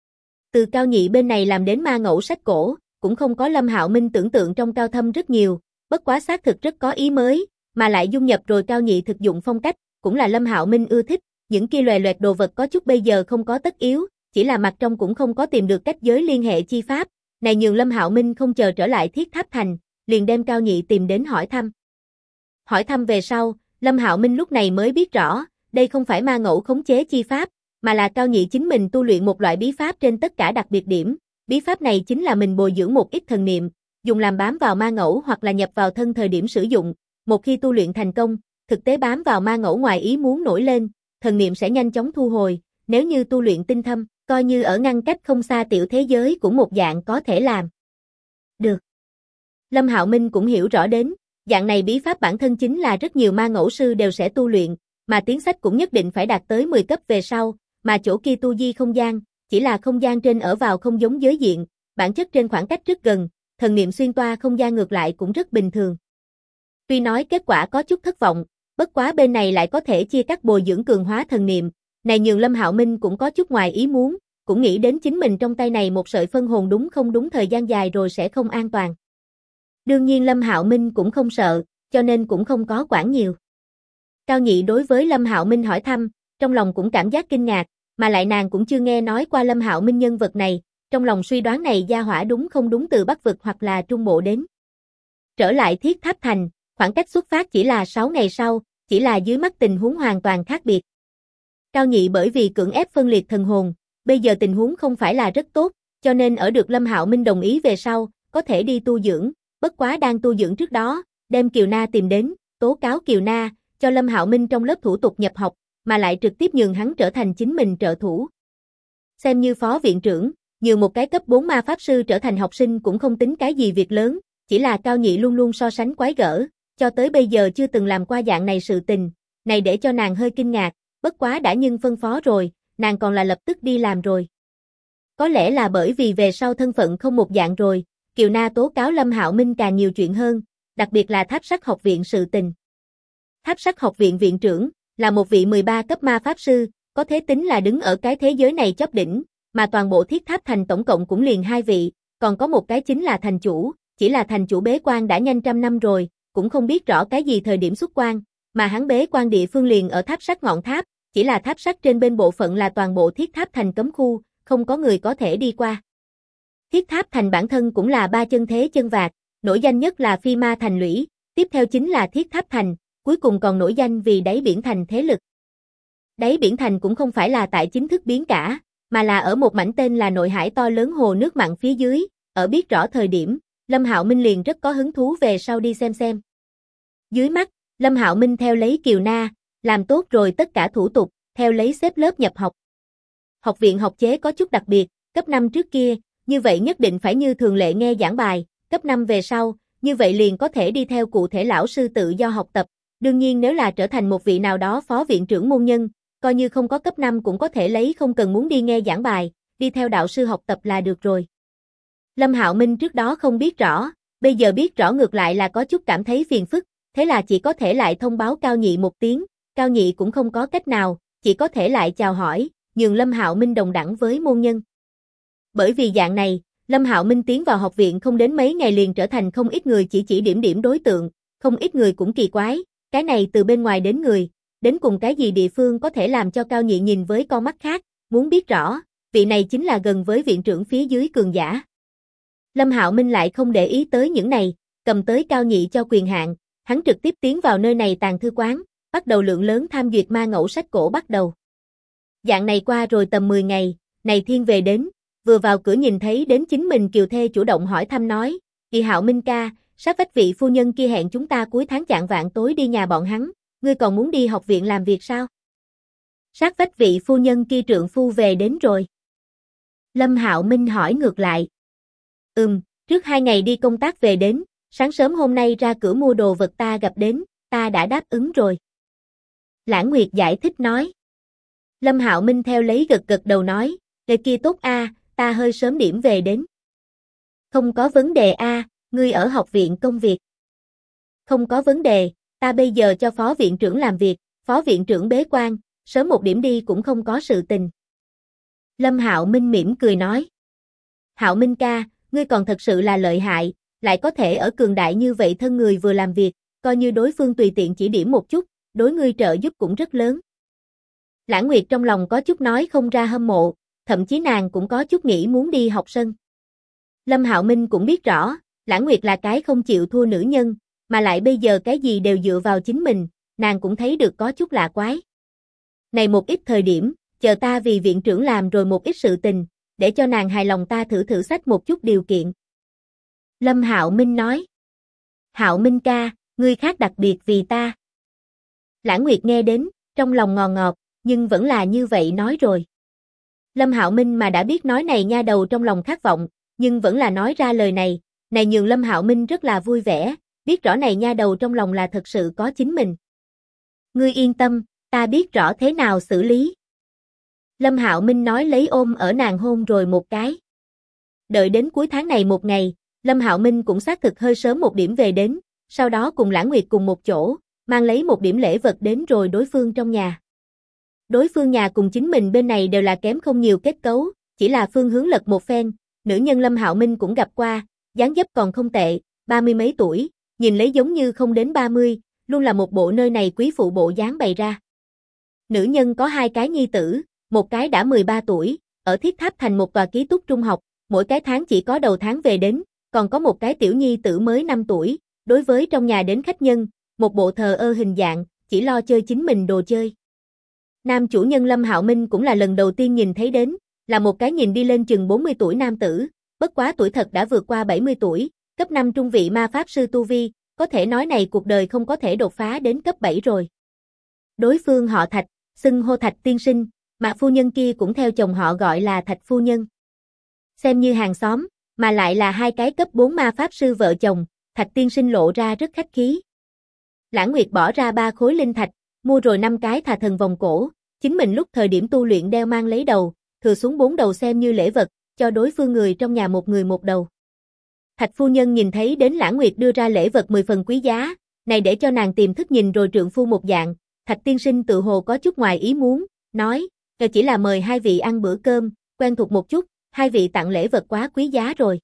Từ Cao Nhị bên này làm đến ma ngẫu sách cổ, cũng không có Lâm Hạo Minh tưởng tượng trong cao thâm rất nhiều, bất quá xác thực rất có ý mới, mà lại dung nhập rồi Cao Nhị thực dụng phong cách, cũng là Lâm Hạo Minh ưa thích, những kia loè loẹt đồ vật có chút bây giờ không có tất yếu, chỉ là mặt trong cũng không có tìm được cách giới liên hệ chi pháp, này nhường Lâm Hạo Minh không chờ trở lại Thiết Tháp Thành, liền đem Cao Nhị tìm đến hỏi thăm. Hỏi thăm về sau, Lâm Hạo Minh lúc này mới biết rõ, đây không phải ma ngẫu khống chế chi pháp, mà là Cao Nhị chính mình tu luyện một loại bí pháp trên tất cả đặc biệt điểm, bí pháp này chính là mình bồi dưỡng một ít thần niệm, dùng làm bám vào ma ngẫu hoặc là nhập vào thân thời điểm sử dụng, một khi tu luyện thành công, thực tế bám vào ma ngẫu ngoài ý muốn nổi lên, thần niệm sẽ nhanh chóng thu hồi, nếu như tu luyện tinh thâm, coi như ở ngăn cách không xa tiểu thế giới cũng một dạng có thể làm. Được. Lâm Hạo Minh cũng hiểu rõ đến, dạng này bí pháp bản thân chính là rất nhiều ma ngẫu sư đều sẽ tu luyện, mà tiến sách cũng nhất định phải đạt tới 10 cấp về sau, mà chỗ kia tu di không gian, chỉ là không gian trên ở vào không giống giới diện, bản chất trên khoảng cách rất gần, thần niệm xuyên toa không gian ngược lại cũng rất bình thường. Tuy nói kết quả có chút thất vọng, bất quá bên này lại có thể chia cắt bồi dưỡng cường hóa thần niệm, này nhường Lâm Hạo Minh cũng có chút ngoài ý muốn, cũng nghĩ đến chính mình trong tay này một sợi phân hồn đúng không đúng thời gian dài rồi sẽ không an toàn. Đương nhiên Lâm Hạo Minh cũng không sợ, cho nên cũng không có quản nhiều. Cao Nhị đối với Lâm Hạo Minh hỏi thăm, trong lòng cũng cảm giác kinh ngạc, mà lại nàng cũng chưa nghe nói qua Lâm Hạo Minh nhân vật này, trong lòng suy đoán này gia hỏa đúng không đúng từ Bắc vực hoặc là Trung Bộ đến. Trở lại Thiết Tháp Thành, khoảng cách xuất phát chỉ là 6 ngày sau, chỉ là dưới mắt tình huống hoàn toàn khác biệt. Cao Nhị bởi vì cưỡng ép phân liệt thần hồn, bây giờ tình huống không phải là rất tốt, cho nên ở được Lâm Hạo Minh đồng ý về sau, có thể đi tu dưỡng, bất quá đang tu dưỡng trước đó, đem Kiều Na tìm đến, tố cáo Kiều Na, cho Lâm Hạo Minh trong lớp thủ tục nhập học, mà lại trực tiếp nhường hắn trở thành chính mình trợ thủ. Xem như phó viện trưởng, nhường một cái cấp 4 ma pháp sư trở thành học sinh cũng không tính cái gì việc lớn, chỉ là Cao Nhị luôn luôn so sánh quái gở, cho tới bây giờ chưa từng làm qua dạng này sự tình, này để cho nàng hơi kinh ngạc, bất quá đã nhưng phân phó rồi, nàng còn là lập tức đi làm rồi. Có lẽ là bởi vì về sau thân phận không một dạng rồi, Kiều Na tố cáo Lâm Hạo Minh càng nhiều chuyện hơn, đặc biệt là Tháp Sắt học viện sự tình. Tháp Sắt học viện viện trưởng, là một vị 13 cấp ma pháp sư, có thế tính là đứng ở cái thế giới này chóp đỉnh, mà toàn bộ Thiết Tháp Thành tổng cộng cũng liền 2 vị, còn có một cái chính là thành chủ, chỉ là thành chủ bế quan đã nhanh trăm năm rồi, cũng không biết rõ cái gì thời điểm xuất quan, mà hắn bế quan địa phương liền ở Tháp Sắt ngọn tháp, chỉ là tháp sắt trên bên bộ phận là toàn bộ Thiết Tháp Thành cấm khu, không có người có thể đi qua. Thiết Tháp Thành bản thân cũng là 3 chân thế chân vạc, nổi danh nhất là Phi Ma Thành lũy, tiếp theo chính là Thiết Tháp Thành, cuối cùng còn nổi danh vì đáy biển thành thế lực. Đáy biển thành cũng không phải là tại chính thức biến cả, mà là ở một mảnh tên là Nội Hải to lớn hồ nước mặn phía dưới, ở biết rõ thời điểm, Lâm Hạo Minh liền rất có hứng thú về sau đi xem. Dưới mắt, Lâm Hạo Minh theo lấy Kiều Na, Làm tốt rồi tất cả thủ tục, theo lấy xếp lớp nhập học. Học viện học chế có chút đặc biệt, cấp 5 trước kia, như vậy nhất định phải như thường lệ nghe giảng bài, cấp 5 về sau, như vậy liền có thể đi theo cụ thể lão sư tự do học tập. Đương nhiên nếu là trở thành một vị nào đó phó viện trưởng môn nhân, coi như không có cấp 5 cũng có thể lấy không cần muốn đi nghe giảng bài, đi theo đạo sư học tập là được rồi. Lâm Hạo Minh trước đó không biết rõ, bây giờ biết rõ ngược lại là có chút cảm thấy phiền phức, thế là chỉ có thể lại thông báo Cao Nhị một tiếng, Cao Nhị cũng không có cách nào, chỉ có thể lại chào hỏi, nhường Lâm Hạo Minh đồng đẳng với môn nhân. Bởi vì dạng này, Lâm Hạo Minh tiến vào học viện không đến mấy ngày liền trở thành không ít người chỉ điểm đối tượng, không ít người cũng kỳ quái, cái này từ bên ngoài đến người, đến cùng cái gì địa phương có thể làm cho Cao Nhị nhìn với con mắt khác, muốn biết rõ, vị này chính là gần với viện trưởng phía dưới cường giả. Lâm Hạo Minh lại không để ý tới những này, cầm tới Cao Nhị cho quyền hạn, hắn trực tiếp tiến vào nơi này tàng thư quán, bắt đầu lượng lớn tham duyệt ma ngẫu sách cổ bắt đầu. Dạng này qua rồi tầm 10 ngày, này thiên về đến, vừa vào cửa nhìn thấy đến chính mình Kiều Thê chủ động hỏi thăm nói, "Kỳ Hạo Minh ca, sát vách vị phu nhân kia hẹn chúng ta cuối tháng chạng vạng tối đi nhà bọn hắn, ngươi còn muốn đi học viện làm việc sao?" Sát vách vị phu nhân kia trượng phu về đến rồi. Lâm Hạo Minh hỏi ngược lại. Trước 2 ngày đi công tác về đến, sáng sớm hôm nay ra cửa mua đồ vật ta gặp đến, ta đã đáp ứng rồi. Lãng Nguyệt giải thích nói. Lâm Hạo Minh theo lấy gật đầu nói, "Lời kia tốt a, ta hơi sớm điểm về đến." "Không có vấn đề a, ngươi ở học viện công việc." "Không có vấn đề, ta bây giờ cho phó viện trưởng làm việc, phó viện trưởng bế quan, sớm một điểm đi cũng không có sự tình." Lâm Hạo Minh mỉm cười nói. "Hạo Minh ca, ngươi còn thật sự là lợi hại, lại có thể ở cường đại như vậy thân người vừa làm việc, coi như đối phương tùy tiện chỉ điểm một chút, đối ngươi trợ giúp cũng rất lớn." Lãng Nguyệt trong lòng có chút nói không ra hâm mộ, thậm chí nàng cũng có chút nghĩ muốn đi học sân. Lâm Hạo Minh cũng biết rõ, Lãng Nguyệt là cái không chịu thua nữ nhân, mà lại bây giờ cái gì đều dựa vào chính mình, nàng cũng thấy được có chút lạ quái. "Này một ít thời điểm, chờ ta vì viện trưởng làm rồi một ít sự tình, để cho nàng hài lòng ta thử xách một chút điều kiện." Lâm Hạo Minh nói. "Hạo Minh ca, ngươi khác đặc biệt vì ta." Lãng Nguyệt nghe đến, trong lòng ngọt ngọt, nhưng vẫn là như vậy nói rồi. Lâm Hạo Minh mà đã biết nói này nha đầu trong lòng khát vọng, nhưng vẫn là nói ra lời này nhường Lâm Hạo Minh rất là vui vẻ, biết rõ này nha đầu trong lòng là thật sự có chính mình. "Ngươi yên tâm, ta biết rõ thế nào xử lý." Lâm Hạo Minh nói lấy ôm ở nàng hôn rồi một cái. Đợi đến cuối tháng này một ngày, Lâm Hạo Minh cũng xác thực hơi sớm một điểm về đến, sau đó cùng Lãng Nguyệt cùng một chỗ, mang lấy một điểm lễ vật đến rồi đối phương trong nhà. Đối phương nhà cùng chính mình bên này đều là kém không nhiều kết cấu, chỉ là phương hướng lật một phen, nữ nhân Lâm Hạo Minh cũng gặp qua, dáng dấp còn không tệ, 30 mấy tuổi, nhìn lấy giống như không đến 30, luôn là một bộ nơi này quý phụ bộ dáng bày ra. Nữ nhân có 2 cái nhi tử, một cái đã 13 tuổi, ở Thiết Tháp Thành một tòa ký túc trung học, mỗi cái tháng chỉ có đầu tháng về đến, còn có một cái tiểu nhi tử mới 5 tuổi, đối với trong nhà đến khách nhân, một bộ thờ ơ hình dạng, chỉ lo chơi chính mình đồ chơi. Nam chủ nhân Lâm Hạo Minh cũng là lần đầu tiên nhìn thấy đến, là một cái nhìn đi lên chừng 40 tuổi nam tử, bất quá tuổi thật đã vượt qua 70 tuổi, cấp 5 trung vị ma pháp sư tu vi, có thể nói này cuộc đời không có thể đột phá đến cấp 7 rồi. Đối phương họ Thạch, xưng hô Thạch tiên sinh, mà phu nhân kia cũng theo chồng họ gọi là Thạch phu nhân. Xem như hàng xóm, mà lại là 2 cái cấp 4 ma pháp sư vợ chồng, Thạch tiên sinh lộ ra rất khách khí. Lãng Nguyệt bỏ ra 3 khối linh thạch, mua rồi 5 cái Thà Thần vòng cổ, chính mình lúc thời điểm tu luyện đeo mang lấy đầu, thừa xuống 4 đầu xem như lễ vật, cho đối phương người trong nhà một người một đầu. Thạch phu nhân nhìn thấy đến Lãng Nguyệt đưa ra lễ vật 10 phần quý giá, này để cho nàng tìm thức nhìn rồi trượng phu một dạng, Thạch tiên sinh tự hồ có chút ngoài ý muốn, nói, chỉ là mời 2 vị ăn bữa cơm, quen thuộc một chút, 2 vị tặng lễ vật quá quý giá rồi.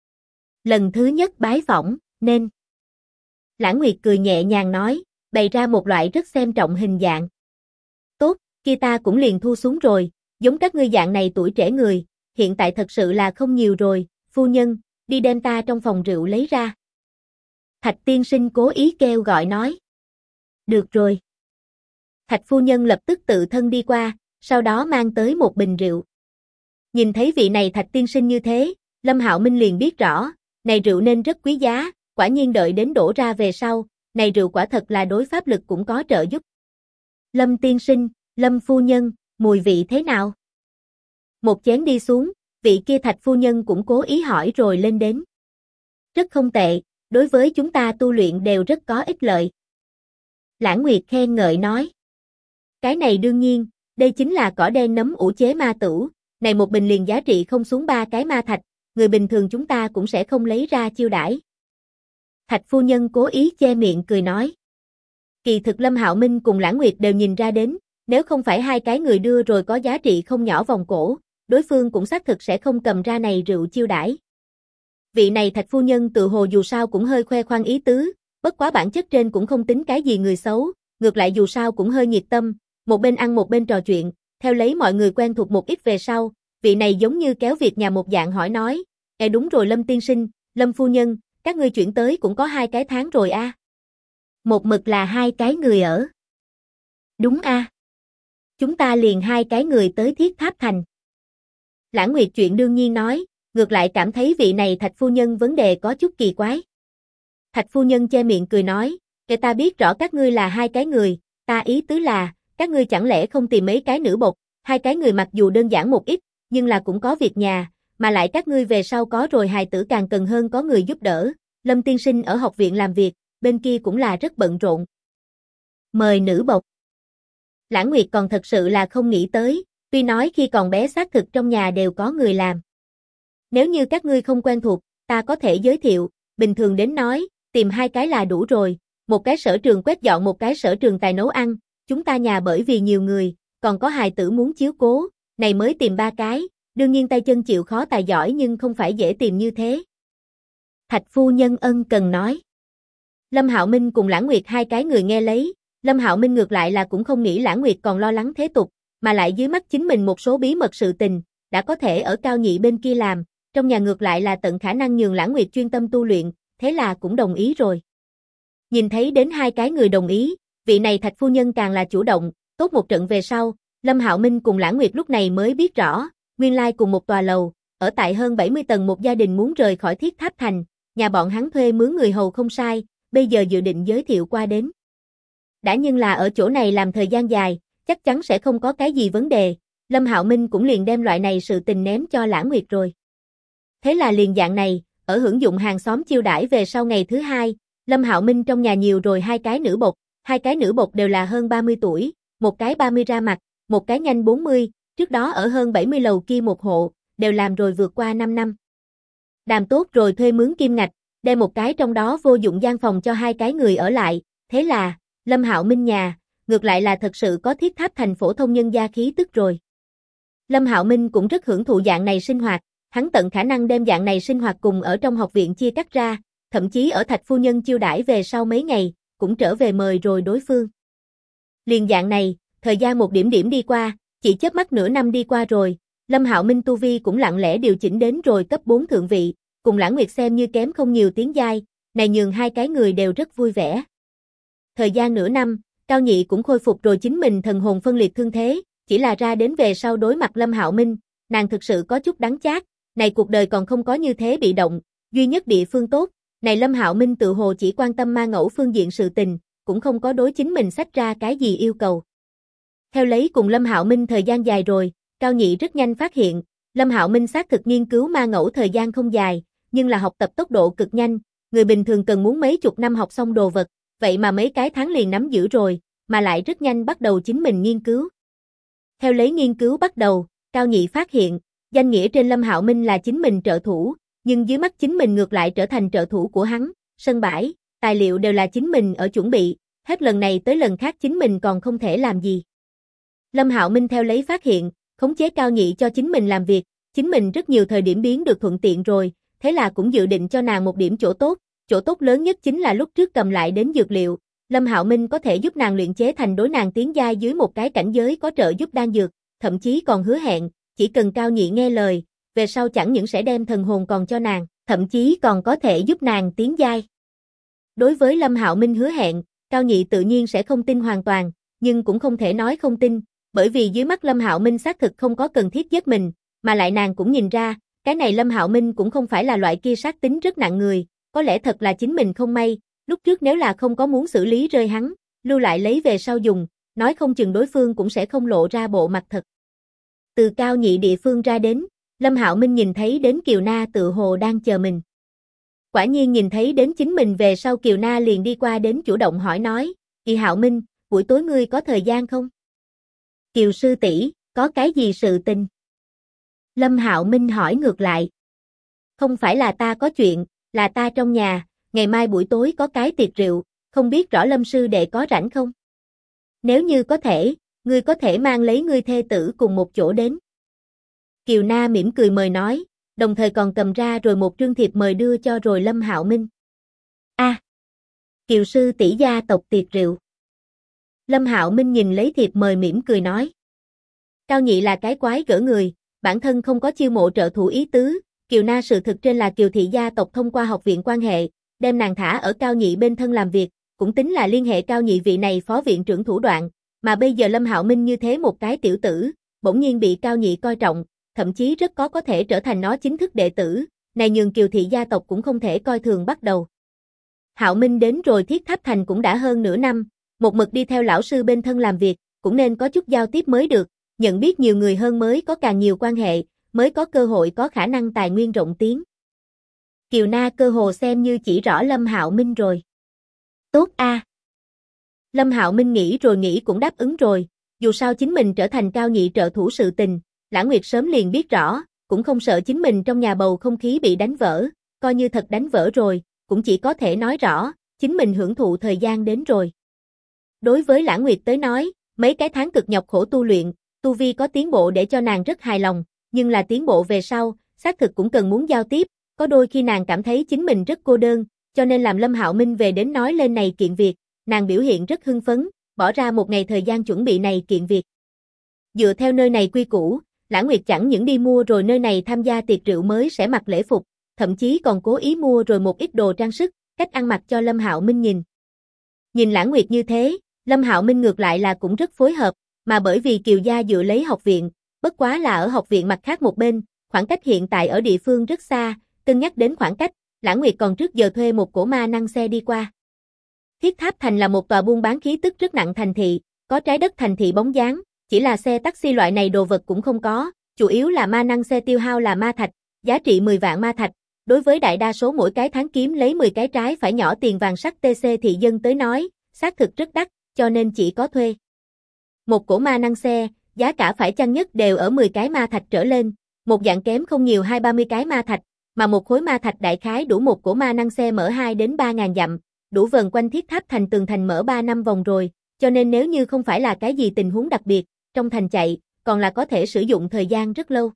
Lần thứ nhất bái phỏng, nên. Lãng Nguyệt cười nhẹ nhàng nói, bày ra một loại rất xem trọng hình dạng. Tốt, kia ta cũng liền thu xuống rồi, giống các ngươi dạng này tuổi trẻ người, hiện tại thật sự là không nhiều rồi, phu nhân, đi đem ta trong phòng rượu lấy ra. Thạch tiên sinh cố ý kêu gọi nói. Được rồi. Thạch phu nhân lập tức tự thân đi qua, sau đó mang tới một bình rượu. Nhìn thấy vị này Thạch tiên sinh như thế, Lâm Hạo Minh liền biết rõ, này rượu nên rất quý giá, quả nhiên đợi đến đổ ra về sau, này rượu quả thật là đối pháp lực cũng có trợ giúp. Lâm tiên sinh, Lâm phu nhân, mùi vị thế nào? Một chén đi xuống, vị kia Thạch phu nhân cũng cố ý hỏi rồi lên đến. Rất không tệ, đối với chúng ta tu luyện đều rất có ích lợi. Lãng Nguyệt khen ngợi nói. Cái này đương nhiên, đây chính là cỏ đen nấm ủ chế ma tửu, này một bình liền giá trị không xuống 3 cái ma thạch, người bình thường chúng ta cũng sẽ không lấy ra chiêu đãi. Thạch phu nhân cố ý che miệng cười nói. Kỳ thực Lâm Hạo Minh cùng Lãng Nguyệt đều nhìn ra đến, nếu không phải hai cái người đưa rồi có giá trị không nhỏ vòng cổ, đối phương cũng xác thực sẽ không cầm ra này rượu chiêu đãi. Vị này Thạch phu nhân tự hồ dù sao cũng hơi khoe khoang ý tứ, bất quá bản chất trên cũng không tính cái gì người xấu, ngược lại dù sao cũng hơi nhiệt tâm, một bên ăn một bên trò chuyện, theo lấy mọi người quen thuộc một ít về sau, vị này giống như kéo việc nhà một dạng hỏi nói, đúng rồi Lâm tiên sinh, Lâm phu nhân, các ngươi chuyển tới cũng có 2 cái tháng rồi a. Một mực là 2 cái người ở. Đúng a. Chúng ta liền 2 cái người tới Thiết Tháp Thành. Lãng Nguyệt chuyện đương nhiên nói, ngược lại cảm thấy vị này Thạch phu nhân vấn đề có chút kỳ quái. Thạch phu nhân che miệng cười nói, ta biết rõ các ngươi là 2 cái người, ta ý tứ là, các ngươi chẳng lẽ không tìm mấy cái nữ bột, 2 cái người mặc dù đơn giản một ít, nhưng là cũng có việc nhà, mà lại các ngươi về sau có rồi hài tử càng cần hơn có người giúp đỡ. Lâm tiên sinh ở học viện làm việc, bên kia cũng là rất bận rộn. Mời nữ bột. Lãng Nguyệt còn thật sự là không nghĩ tới, tuy nói khi còn bé xác thực trong nhà đều có người làm. Nếu như các ngươi không quen thuộc, ta có thể giới thiệu, bình thường đến nói, tìm 2 cái là đủ rồi, một cái sở trường quét dọn một cái sở trường tài nấu ăn, chúng ta nhà bởi vì nhiều người, còn có hài tử muốn chiếu cố, này mới tìm 3 cái, đương nhiên tay chân chịu khó tài giỏi nhưng không phải dễ tìm như thế. Thạch phu nhân ân cần nói. Lâm Hạo Minh cùng Lãng Nguyệt 2 cái người nghe lấy, Lâm Hạo Minh ngược lại là cũng không nghĩ Lãng Nguyệt còn lo lắng thế tục, mà lại dưới mắt chính mình một số bí mật sự tình, đã có thể ở Cao Nhị bên kia làm, trong nhà ngược lại là tận khả năng nhường Lãng Nguyệt chuyên tâm tu luyện, thế là cũng đồng ý rồi. Nhìn thấy đến 2 cái người đồng ý, vị này Thạch phu nhân càng là chủ động, tốt một trận về sau, Lâm Hạo Minh cùng Lãng Nguyệt lúc này mới biết rõ, nguyên lai cùng một tòa lầu, ở tại hơn 70 tầng một gia đình muốn rời khỏi Thiết Tháp Thành, nhà bọn hắn thuê mướn người hầu không sai, bây giờ dự định giới thiệu qua đến. Đã nhưng là ở chỗ này làm thời gian dài, chắc chắn sẽ không có cái gì vấn đề, Lâm Hạo Minh cũng liền đem loại này sự tình ném cho Lãng Nguyệt rồi. Thế là liền dạng này, ở hưởng dụng hàng xóm chiêu đãi về sau ngày thứ 2, Lâm Hạo Minh trong nhà nhiều rồi 2 cái nữ bột, 2 cái nữ bột đều là hơn 30 tuổi, một cái 30 ra mặt, một cái nhanh 40, trước đó ở hơn 70 lầu kia một hộ, đều làm rồi vượt qua 5 năm. Đàm tốt rồi thuê mướn kim ngạch, đem một cái trong đó vô dụng gian phòng cho 2 cái người ở lại, thế là, Lâm Hạo Minh nhà, ngược lại là thật sự có Thiết Tháp Thành phổ thông nhân gia khí tức rồi. Lâm Hạo Minh cũng rất hưởng thụ dạng này sinh hoạt, hắn tận khả năng đem dạng này sinh hoạt cùng ở trong học viện chia cắt ra, thậm chí ở Thạch phu nhân chiêu đãi về sau mấy ngày, cũng trở về mời rồi đối phương. Liền dạng này, thời gian một điểm điểm đi qua, chỉ chớp mắt nửa năm đi qua rồi, Lâm Hạo Minh tu vi cũng lặng lẽ điều chỉnh đến rồi cấp 4 thượng vị, cùng Lãng Nguyệt xem như kém không nhiều tiếng giai, này nhường 2 cái người đều rất vui vẻ. Thời gian nửa năm, Cao Nhị cũng khôi phục rồi chính mình thần hồn phân liệt thương thế, chỉ là ra đến về sau đối mặt Lâm Hạo Minh, nàng thực sự có chút đắng chát, này cuộc đời còn không có như thế bị động, duy nhất địa phương tốt, này Lâm Hạo Minh tự hồ chỉ quan tâm ma ngẫu phương diện sự tình, cũng không có đối chính mình xách ra cái gì yêu cầu. Theo lấy cùng Lâm Hạo Minh thời gian dài rồi, Cao Nhị rất nhanh phát hiện, Lâm Hạo Minh xác thực nghiên cứu ma ngẫu thời gian không dài, nhưng là học tập tốc độ cực nhanh, người bình thường cần muốn mấy chục năm học xong đồ vật, vậy mà mấy cái tháng liền nắm giữ rồi, mà lại rất nhanh bắt đầu chính mình nghiên cứu. Theo lấy nghiên cứu bắt đầu, Cao Nhị phát hiện, danh nghĩa trên Lâm Hạo Minh là chính mình trợ thủ, nhưng dưới mắt chính mình ngược lại trở thành trợ thủ của hắn, sân bãi, tài liệu đều là chính mình ở chuẩn bị, hết lần này tới lần khác chính mình còn không thể làm gì. Lâm Hạo Minh theo lấy phát hiện, khống chế Cao Nhị cho chính mình làm việc, chính mình rất nhiều thời điểm biến được thuận tiện rồi, thế là cũng dự định cho nàng một điểm chỗ tốt lớn nhất chính là lúc trước cầm lại đến dược liệu, Lâm Hạo Minh có thể giúp nàng luyện chế thành đối nàng tiến giai dưới một cái cảnh giới có trợ giúp đan dược, thậm chí còn hứa hẹn, chỉ cần Cao Nhị nghe lời, về sau chẳng những sẽ đem thần hồn còn cho nàng, thậm chí còn có thể giúp nàng tiến giai. Đối với Lâm Hạo Minh hứa hẹn, Cao Nhị tự nhiên sẽ không tin hoàn toàn, nhưng cũng không thể nói không tin, bởi vì dưới mắt Lâm Hạo Minh xác thực không có cần thiết giết mình, mà lại nàng cũng nhìn ra, cái này Lâm Hạo Minh cũng không phải là loại kia sát tính rất nặng người, có lẽ thật là chính mình không may, lúc trước nếu là không có muốn xử lý rơi hắn, lưu lại lấy về sau dùng, nói không chừng đối phương cũng sẽ không lộ ra bộ mặt thật. Từ Cao Nhị địa phương ra đến, Lâm Hạo Minh nhìn thấy đến Kiều Na tự hồ đang chờ mình. Quả nhiên nhìn thấy đến chính mình về sau Kiều Na liền đi qua đến chủ động hỏi nói, Kỳ Hạo Minh, buổi tối ngươi có thời gian không? Kiều sư tỷ, có cái gì sự tình? Lâm Hạo Minh hỏi ngược lại. Không phải là ta có chuyện, là ta trong nhà, ngày mai buổi tối có cái tiệc rượu, không biết rõ Lâm sư đệ có rảnh không? Nếu như có thể, ngươi có thể mang lấy ngươi thê tử cùng một chỗ đến. Kiều Na mỉm cười mời nói, đồng thời còn cầm ra rồi một trương thiệp mời đưa cho rồi Lâm Hạo Minh. Kiều sư tỷ gia tộc tiệc rượu. Lâm Hạo Minh nhìn lấy thiệp mời mỉm cười nói. Cao Nhị là cái quái gở người, bản thân không có chiêu mộ trợ thủ ý tứ, Kiều Na sự thực trên là Kiều thị gia tộc thông qua học viện quan hệ, đem nàng thả ở Cao Nhị bên thân làm việc, cũng tính là liên hệ Cao Nhị vị này phó viện trưởng thủ đoạn, mà bây giờ Lâm Hạo Minh như thế một cái tiểu tử, bỗng nhiên bị Cao Nhị coi trọng, thậm chí rất có thể trở thành nó chính thức đệ tử, này nhường Kiều thị gia tộc cũng không thể coi thường bắt đầu. Hạo Minh đến rồi Thiết Tháp Thành cũng đã hơn nửa năm, một mực đi theo lão sư bên thân làm việc, cũng nên có chút giao tiếp mới được, nhận biết nhiều người hơn mới có càng nhiều quan hệ, mới có cơ hội có khả năng tài nguyên rộng tiến. Kiều Na cơ hồ xem như chỉ rõ Lâm Hạo Minh rồi. Tốt a. Lâm Hạo Minh nghĩ rồi nghĩ cũng đáp ứng rồi, dù sao chính mình trở thành Cao Nhị trợ thủ sự tình, Lã Nguyệt sớm liền biết rõ, cũng không sợ chính mình trong nhà bầu không khí bị đánh vỡ, coi như thật đánh vỡ rồi, cũng chỉ có thể nói rõ, chính mình hưởng thụ thời gian đến rồi. Đối với Lã Nguyệt tới nói, mấy cái tháng cực nhọc khổ tu luyện, tu vi có tiến bộ để cho nàng rất hài lòng, nhưng là tiến bộ về sau, xác thực cũng cần muốn giao tiếp, có đôi khi nàng cảm thấy chính mình rất cô đơn, cho nên làm Lâm Hạo Minh về đến nói lên này kiện việc, nàng biểu hiện rất hưng phấn, bỏ ra một ngày thời gian chuẩn bị này kiện việc. Dựa theo nơi này quy củ, Lã Nguyệt chẳng những đi mua rồi nơi này tham gia tiệc rượu mới sẽ mặc lễ phục, thậm chí còn cố ý mua rồi một ít đồ trang sức, cách ăn mặc cho Lâm Hạo Minh nhìn. Nhìn Lã Nguyệt như thế, Lâm Hạo Minh ngược lại là cũng rất phối hợp, mà bởi vì Kiều gia dựa lấy học viện, bất quá là ở học viện mặt khác một bên, khoảng cách hiện tại ở địa phương rất xa, cân nhắc đến khoảng cách, Lã Nguyệt còn trước giờ thuê một cổ ma năng xe đi qua. Thiết Tháp Thành là một tòa buôn bán khí tức rất nặng thành thị, có trái đất thành thị bóng dáng, chỉ là xe taxi loại này đồ vật cũng không có, chủ yếu là ma năng xe tiêu hao là ma thạch, giá trị 10 vạn ma thạch. Đối với đại đa số mỗi cái tháng kiếm lấy 10 cái trái phải nhỏ tiền vàng sắt TC thị dân tới nói, xác thực rất đắt, cho nên chỉ có thuê. Một cổ ma năng xe, giá cả phải chăng nhất đều ở 10 cái ma thạch trở lên, một dạng kém không nhiều 20-30 cái ma thạch, mà một khối ma thạch đại khái đủ một cổ ma năng xe mở 2 đến 3 ngàn dặm, đủ vần quanh Thiết Tháp Thành tường thành mở 3 năm vòng rồi, cho nên nếu như không phải là cái gì tình huống đặc biệt, trong thành chạy, còn là có thể sử dụng thời gian rất lâu.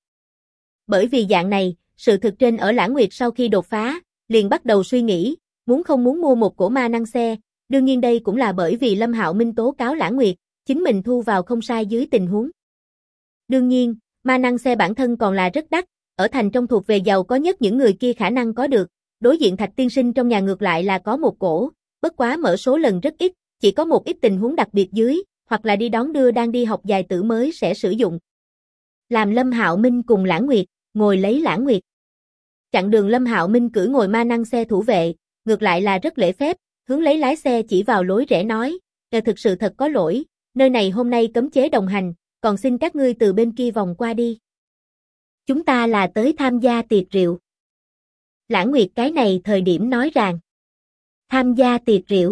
Bởi vì dạng này, sự thực trên ở Lã Nguyệt sau khi đột phá, liền bắt đầu suy nghĩ, muốn không muốn mua một cổ ma năng xe, đương nhiên đây cũng là bởi vì Lâm Hạo Minh tố cáo Lã Nguyệt, chính mình thu vào không sai dưới tình huống. Đương nhiên, ma năng xe bản thân còn là rất đắt, ở thành trong thuộc về giàu có nhất những người kia khả năng có được, đối diện Thạch tiên sinh trong nhà ngược lại là có một cổ, bất quá mở số lần rất ít, chỉ có một ít tình huống đặc biệt dưới, hoặc là đi đón đưa đang đi học dài tử mới sẽ sử dụng. Làm Lâm Hạo Minh cùng Lã Nguyệt, ngồi lấy Lã Nguyệt. Chặn đường Lâm Hạo Minh cử ngồi ma năng xe thủ vệ, ngược lại là rất lễ phép, hướng lấy lái xe chỉ vào lối rẽ nói, thực sự thật có lỗi, nơi này hôm nay cấm chế đồng hành, còn xin các ngươi từ bên kia vòng qua đi. Chúng ta là tới tham gia tiệc rượu. Lã Nguyệt cái này thời điểm nói rằng, tham gia tiệc rượu.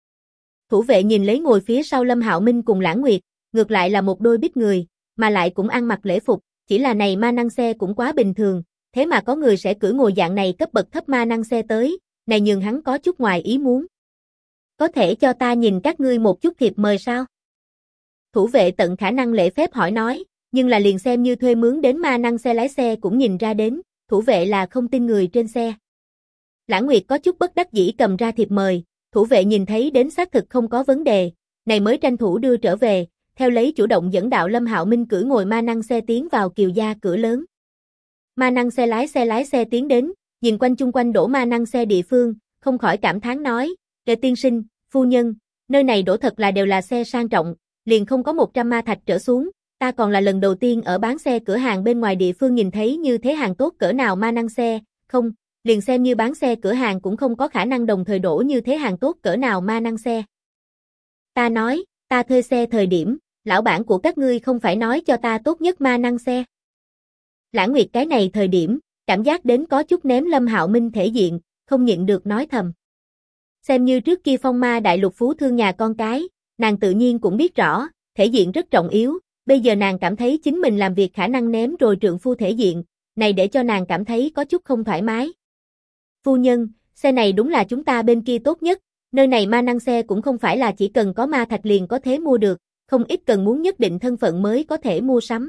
Thủ vệ nhìn lấy ngồi phía sau Lâm Hạo Minh cùng Lã Nguyệt, ngược lại là một đôi bích người, mà lại cũng ăn mặc lễ phục, chỉ là này ma năng xe cũng quá bình thường, thế mà có người sẽ cử ngồi dạng này cấp bậc thấp ma năng xe tới, này nhường hắn có chút ngoài ý muốn. Có thể cho ta nhìn các ngươi một chút thiệp mời sao? Thủ vệ tận khả năng lễ phép hỏi nói, nhưng là liền xem như thuê mướn đến ma năng xe lái xe cũng nhìn ra đến, thủ vệ là không tin người trên xe. Lã Nguyệt có chút bất đắc dĩ cầm ra thiệp mời, thủ vệ nhìn thấy đến xác thực không có vấn đề, này mới tranh thủ đưa trở về, theo lấy chủ động dẫn đạo Lâm Hạo Minh cử ngồi ma năng xe tiến vào Kiều gia cửa lớn. Ma năng xe lái xe tiến đến, nhìn quanh chung quanh đổ ma năng xe địa phương, không khỏi cảm thán nói, "Kệ tiên sinh, phu nhân, nơi này đổ thật là đều là xe sang trọng, liền không có 100 ma thạch trở xuống, ta còn là lần đầu tiên ở bán xe cửa hàng bên ngoài địa phương nhìn thấy như thế hàng tốt cỡ nào ma năng xe, không, liền xem như bán xe cửa hàng cũng không có khả năng đồng thời đổ như thế hàng tốt cỡ nào ma năng xe." Ta ta thuê xe thời điểm, lão bản của các ngươi không phải nói cho ta tốt nhất ma năng xe. Lãng Nguyệt cái này thời điểm, cảm giác đến có chút ném Lâm Hạo Minh thể diện, không nhịn được nói thầm. Xem như trước kia phong ma đại lục phú thương nhà con cái, nàng tự nhiên cũng biết rõ, thể diện rất trọng yếu, bây giờ nàng cảm thấy chính mình làm việc khả năng ném rồi trượng phu thể diện, này để cho nàng cảm thấy có chút không thoải mái. Phu nhân, xe này đúng là chúng ta bên kia tốt nhất, nơi này ma năng xe cũng không phải là chỉ cần có ma thạch liền có thể mua được, không ít cần muốn nhất định thân phận mới có thể mua sắm.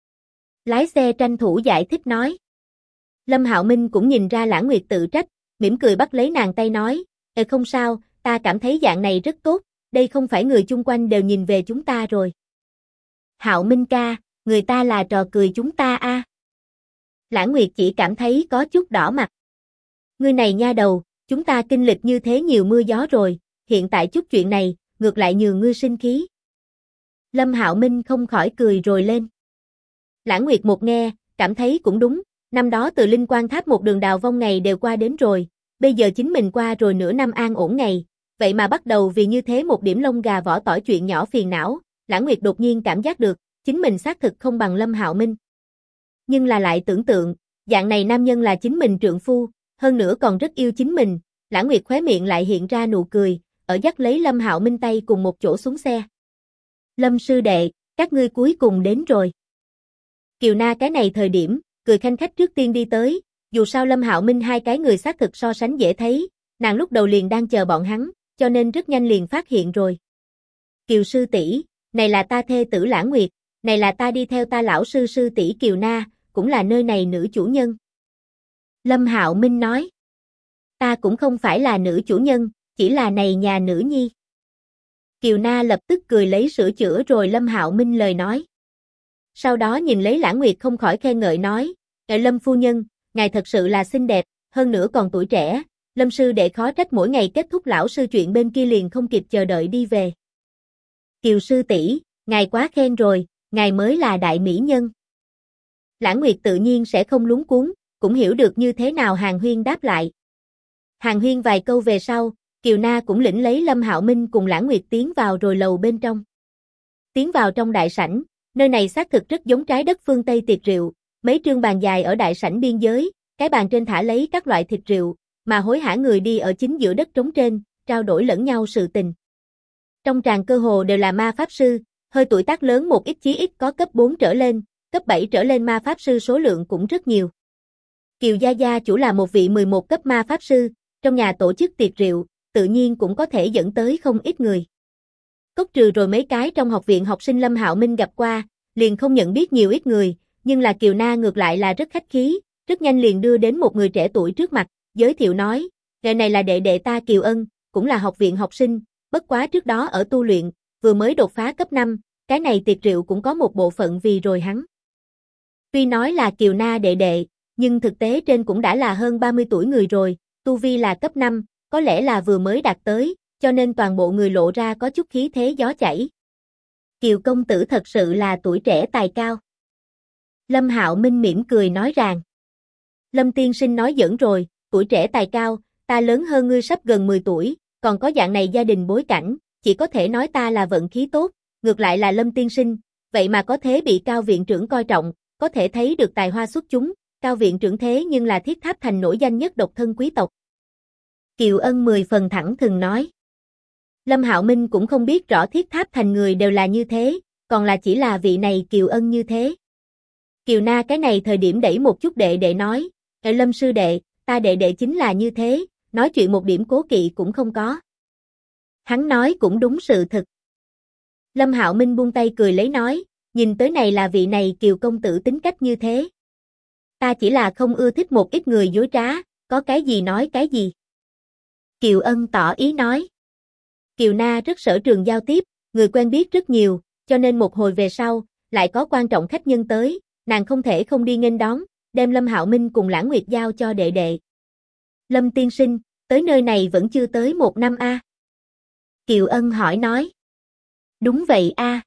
Lái xe tranh thủ giải thích nói. Lâm Hạo Minh cũng nhìn ra Lãng Nguyệt tự trách, mỉm cười bắt lấy nàng tay nói, không sao, ta cảm thấy dạng này rất tốt, đây không phải người chung quanh đều nhìn về chúng ta rồi. Hạo Minh ca, người ta là trò cười chúng ta a. Lãng Nguyệt chỉ cảm thấy có chút đỏ mặt. Ngươi này nha đầu, chúng ta kinh lịch như thế nhiều mưa gió rồi, hiện tại chút chuyện này, ngược lại nhường ngươi sinh khí. Lâm Hạo Minh không khỏi cười rồi lên. Lãng Nguyệt một nghe, cảm thấy cũng đúng, năm đó từ Linh Quang Tháp một đường đào vong ngày đều qua đến rồi, bây giờ chính mình qua rồi nửa năm an ổn ngày, vậy mà bắt đầu vì như thế một điểm lông gà vỏ tỏi chuyện nhỏ phiền não, Lãng Nguyệt đột nhiên cảm giác được, chính mình xác thực không bằng Lâm Hạo Minh. Nhưng là lại tưởng tượng, dạng này nam nhân là chính mình trượng phu, hơn nữa còn rất yêu chính mình, Lãng Nguyệt khóe miệng lại hiện ra nụ cười, ở dắt lấy Lâm Hạo Minh tay cùng một chỗ xuống xe. Lâm sư đệ, các ngươi cuối cùng đến rồi. Kiều Na cái này thời điểm, cười khanh khách trước tiên đi tới, dù sao Lâm Hạo Minh hai cái người xác thực so sánh dễ thấy, nàng lúc đầu liền đang chờ bọn hắn, cho nên rất nhanh liền phát hiện rồi. Kiều sư tỷ, này là ta thê tử Lãng Nguyệt, này là ta đi theo ta lão sư sư tỷ Kiều Na, cũng là nơi này nữ chủ nhân. Lâm Hạo Minh nói, ta cũng không phải là nữ chủ nhân, chỉ là này nhà nữ nhi. Kiều Na lập tức cười lấy sửa chữa rồi Lâm Hạo Minh lời nói. Sau đó nhìn lấy Lãng Nguyệt không khỏi khen ngợi nói, Lâm phu nhân, ngài thật sự là xinh đẹp, hơn nữa còn tuổi trẻ, Lâm sư đệ khó trách mỗi ngày kết thúc lão sư chuyện bên kia liền không kịp chờ đợi đi về. Kiều sư tỷ, ngài quá khen rồi, ngài mới là đại mỹ nhân. Lãng Nguyệt tự nhiên sẽ không lúng cuống, cũng hiểu được như thế nào Hàn Huyên đáp lại. Hàn Huyên vài câu về sau, Kiều Na cũng lĩnh lấy Lâm Hạo Minh cùng Lãng Nguyệt tiến vào rồi lầu bên trong. Tiến vào trong đại sảnh, nơi này xác thực rất giống trái đất phương Tây tiệc rượu, mấy trương bàn dài ở đại sảnh biên giới, cái bàn trên thả lấy các loại thịt rượu, mà hối hả người đi ở chính giữa đất trống trên, trao đổi lẫn nhau sự tình. Trong tràng cơ hồ đều là ma pháp sư, hơi tuổi tác lớn một ít chí ít có cấp 4 trở lên, cấp 7 trở lên ma pháp sư số lượng cũng rất nhiều. Kiều Gia Gia chủ là một vị 11 cấp ma pháp sư, trong nhà tổ chức tiệc rượu, tự nhiên cũng có thể dẫn tới không ít người. Cốc trừ rồi mấy cái trong học viện học sinh Lâm Hạo Minh gặp qua, liền không nhận biết nhiều ít người, nhưng là Kiều Na ngược lại là rất khách khí, rất nhanh liền đưa đến một người trẻ tuổi trước mặt, giới thiệu nói, người này là đệ đệ ta Kiều Ân, cũng là học viện học sinh, bất quá trước đó ở tu luyện, vừa mới đột phá cấp 5, cái này tiệc rượu cũng có một bộ phận vì rồi hắn. Tuy nói là Kiều Na đệ đệ, nhưng thực tế trên cũng đã là hơn 30 tuổi người rồi, tu vi là cấp 5, có lẽ là vừa mới đạt tới, cho nên toàn bộ người lộ ra có chút khí thế gió chảy. Kiều công tử thật sự là tuổi trẻ tài cao. Lâm Hạo Minh mỉm cười nói rằng. Lâm tiên sinh nói giỡn rồi, tuổi trẻ tài cao, ta lớn hơn ngươi sắp gần 10 tuổi, còn có dạng này gia đình bối cảnh, chỉ có thể nói ta là vận khí tốt, ngược lại là Lâm tiên sinh, vậy mà có thế bị Cao viện trưởng coi trọng, có thể thấy được tài hoa xuất chúng, Cao viện trưởng thế nhưng là Thiết Tháp Thành nổi danh nhất độc thân quý tộc. Kiều Ân 10 phần thẳng thừng nói. Lâm Hạo Minh cũng không biết rõ Thiết Tháp Thành người đều là như thế, còn là chỉ là vị này Kiều Ân như thế. Kiều Na cái này thời điểm đẩy một chút đệ đệ nói, Lâm sư đệ, ta đệ đệ chính là như thế, nói chuyện một điểm cố kỵ cũng không có. Hắn nói cũng đúng sự thực. Lâm Hạo Minh buông tay cười lấy nói, nhìn tới này là vị này Kiều công tử tính cách như thế. Ta chỉ là không ưa thích một ít người dối trá, có cái gì nói cái gì. Kiều Ân tỏ ý nói. Kiều Na rất sở trường giao tiếp, người quen biết rất nhiều, cho nên một hồi về sau, lại có quan trọng khách nhân tới, nàng không thể không đi nghênh đón, đem Lâm Hạo Minh cùng Lãng Nguyệt giao cho đệ đệ. Lâm tiên sinh, tới nơi này vẫn chưa tới 1 năm a. Kiều Ân hỏi nói. Đúng vậy a.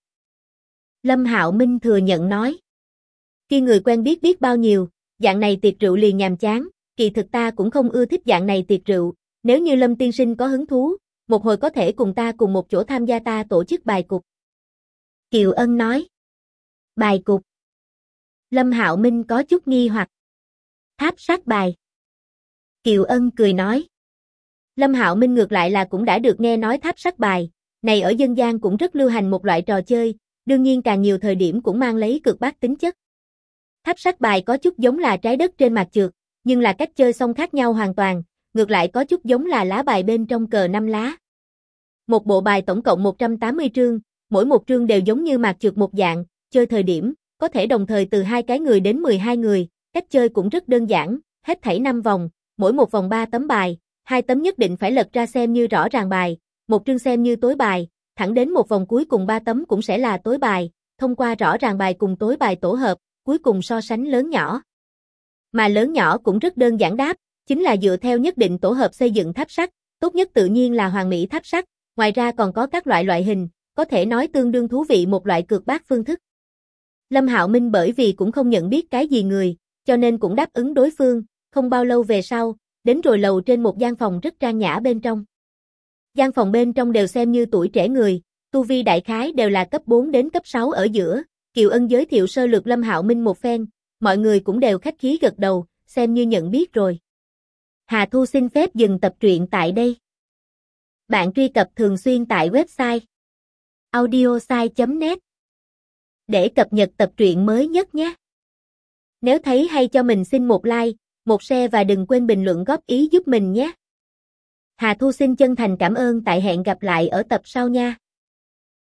Lâm Hạo Minh thừa nhận nói. Khi người quen biết bao nhiêu, dạng này tiệc rượu liền nhàm chán, kỳ thực ta cũng không ưa thích dạng này tiệc rượu, nếu như Lâm tiên sinh có hứng thú, một hồi có thể cùng ta cùng một chỗ tham gia ta tổ chức bài cục. Kiều Ân nói. Bài cục. Lâm Hạo Minh có chút nghi hoặc. Tháp sắt bài. Kiều Ân cười nói. Lâm Hạo Minh ngược lại là cũng đã được nghe nói tháp sắt bài, này ở dân gian cũng rất lưu hành một loại trò chơi, đương nhiên càng nhiều thời điểm cũng mang lấy cực bác tính chất. Tháp sắt bài có chút giống là trái đất trên mặt trượt, nhưng là cách chơi xong khác nhau hoàn toàn, ngược lại có chút giống là lá bài bên trong cờ 5 lá. Một bộ bài tổng cộng 180 trương, mỗi một trương đều giống như mạc trượt một dạng, chơi thời điểm, có thể đồng thời từ 2 cái người đến 12 người, cách chơi cũng rất đơn giản, hết thảy 5 vòng, mỗi một vòng 3 tấm bài, 2 tấm nhất định phải lật ra xem như rõ ràng bài, một trương xem như tối bài, thẳng đến một vòng cuối cùng 3 tấm cũng sẽ là tối bài, thông qua rõ ràng bài cùng tối bài tổ hợp, cuối cùng so sánh lớn nhỏ. Mà lớn nhỏ cũng rất đơn giản đáp, chính là dựa theo nhất định tổ hợp xây dựng tháp sắt, tốt nhất tự nhiên là hoàn mỹ tháp sắt, ngoài ra còn có các loại hình, có thể nói tương đương thú vị một loại cược bát phương thức. Lâm Hạo Minh bởi vì cũng không nhận biết cái gì người, cho nên cũng đáp ứng đối phương, không bao lâu về sau, đến rồi lầu trên một gian phòng rất trang nhã bên trong. Gian phòng bên trong đều xem như tuổi trẻ người, tu vi đại khái đều là cấp 4 đến cấp 6 ở giữa, Kiều Ân giới thiệu sơ lược Lâm Hạo Minh một phen, mọi người cũng đều khách khí gật đầu, xem như nhận biết rồi. Hà Thu xin phép dừng tập truyện tại đây. Bạn truy cập thường xuyên tại website audiosai.net để cập nhật tập truyện mới nhất nhé. Nếu thấy hay cho mình xin một like, một share và đừng quên bình luận góp ý giúp mình nhé. Hà Thu xin chân thành cảm ơn, tại hẹn gặp lại ở tập sau nha.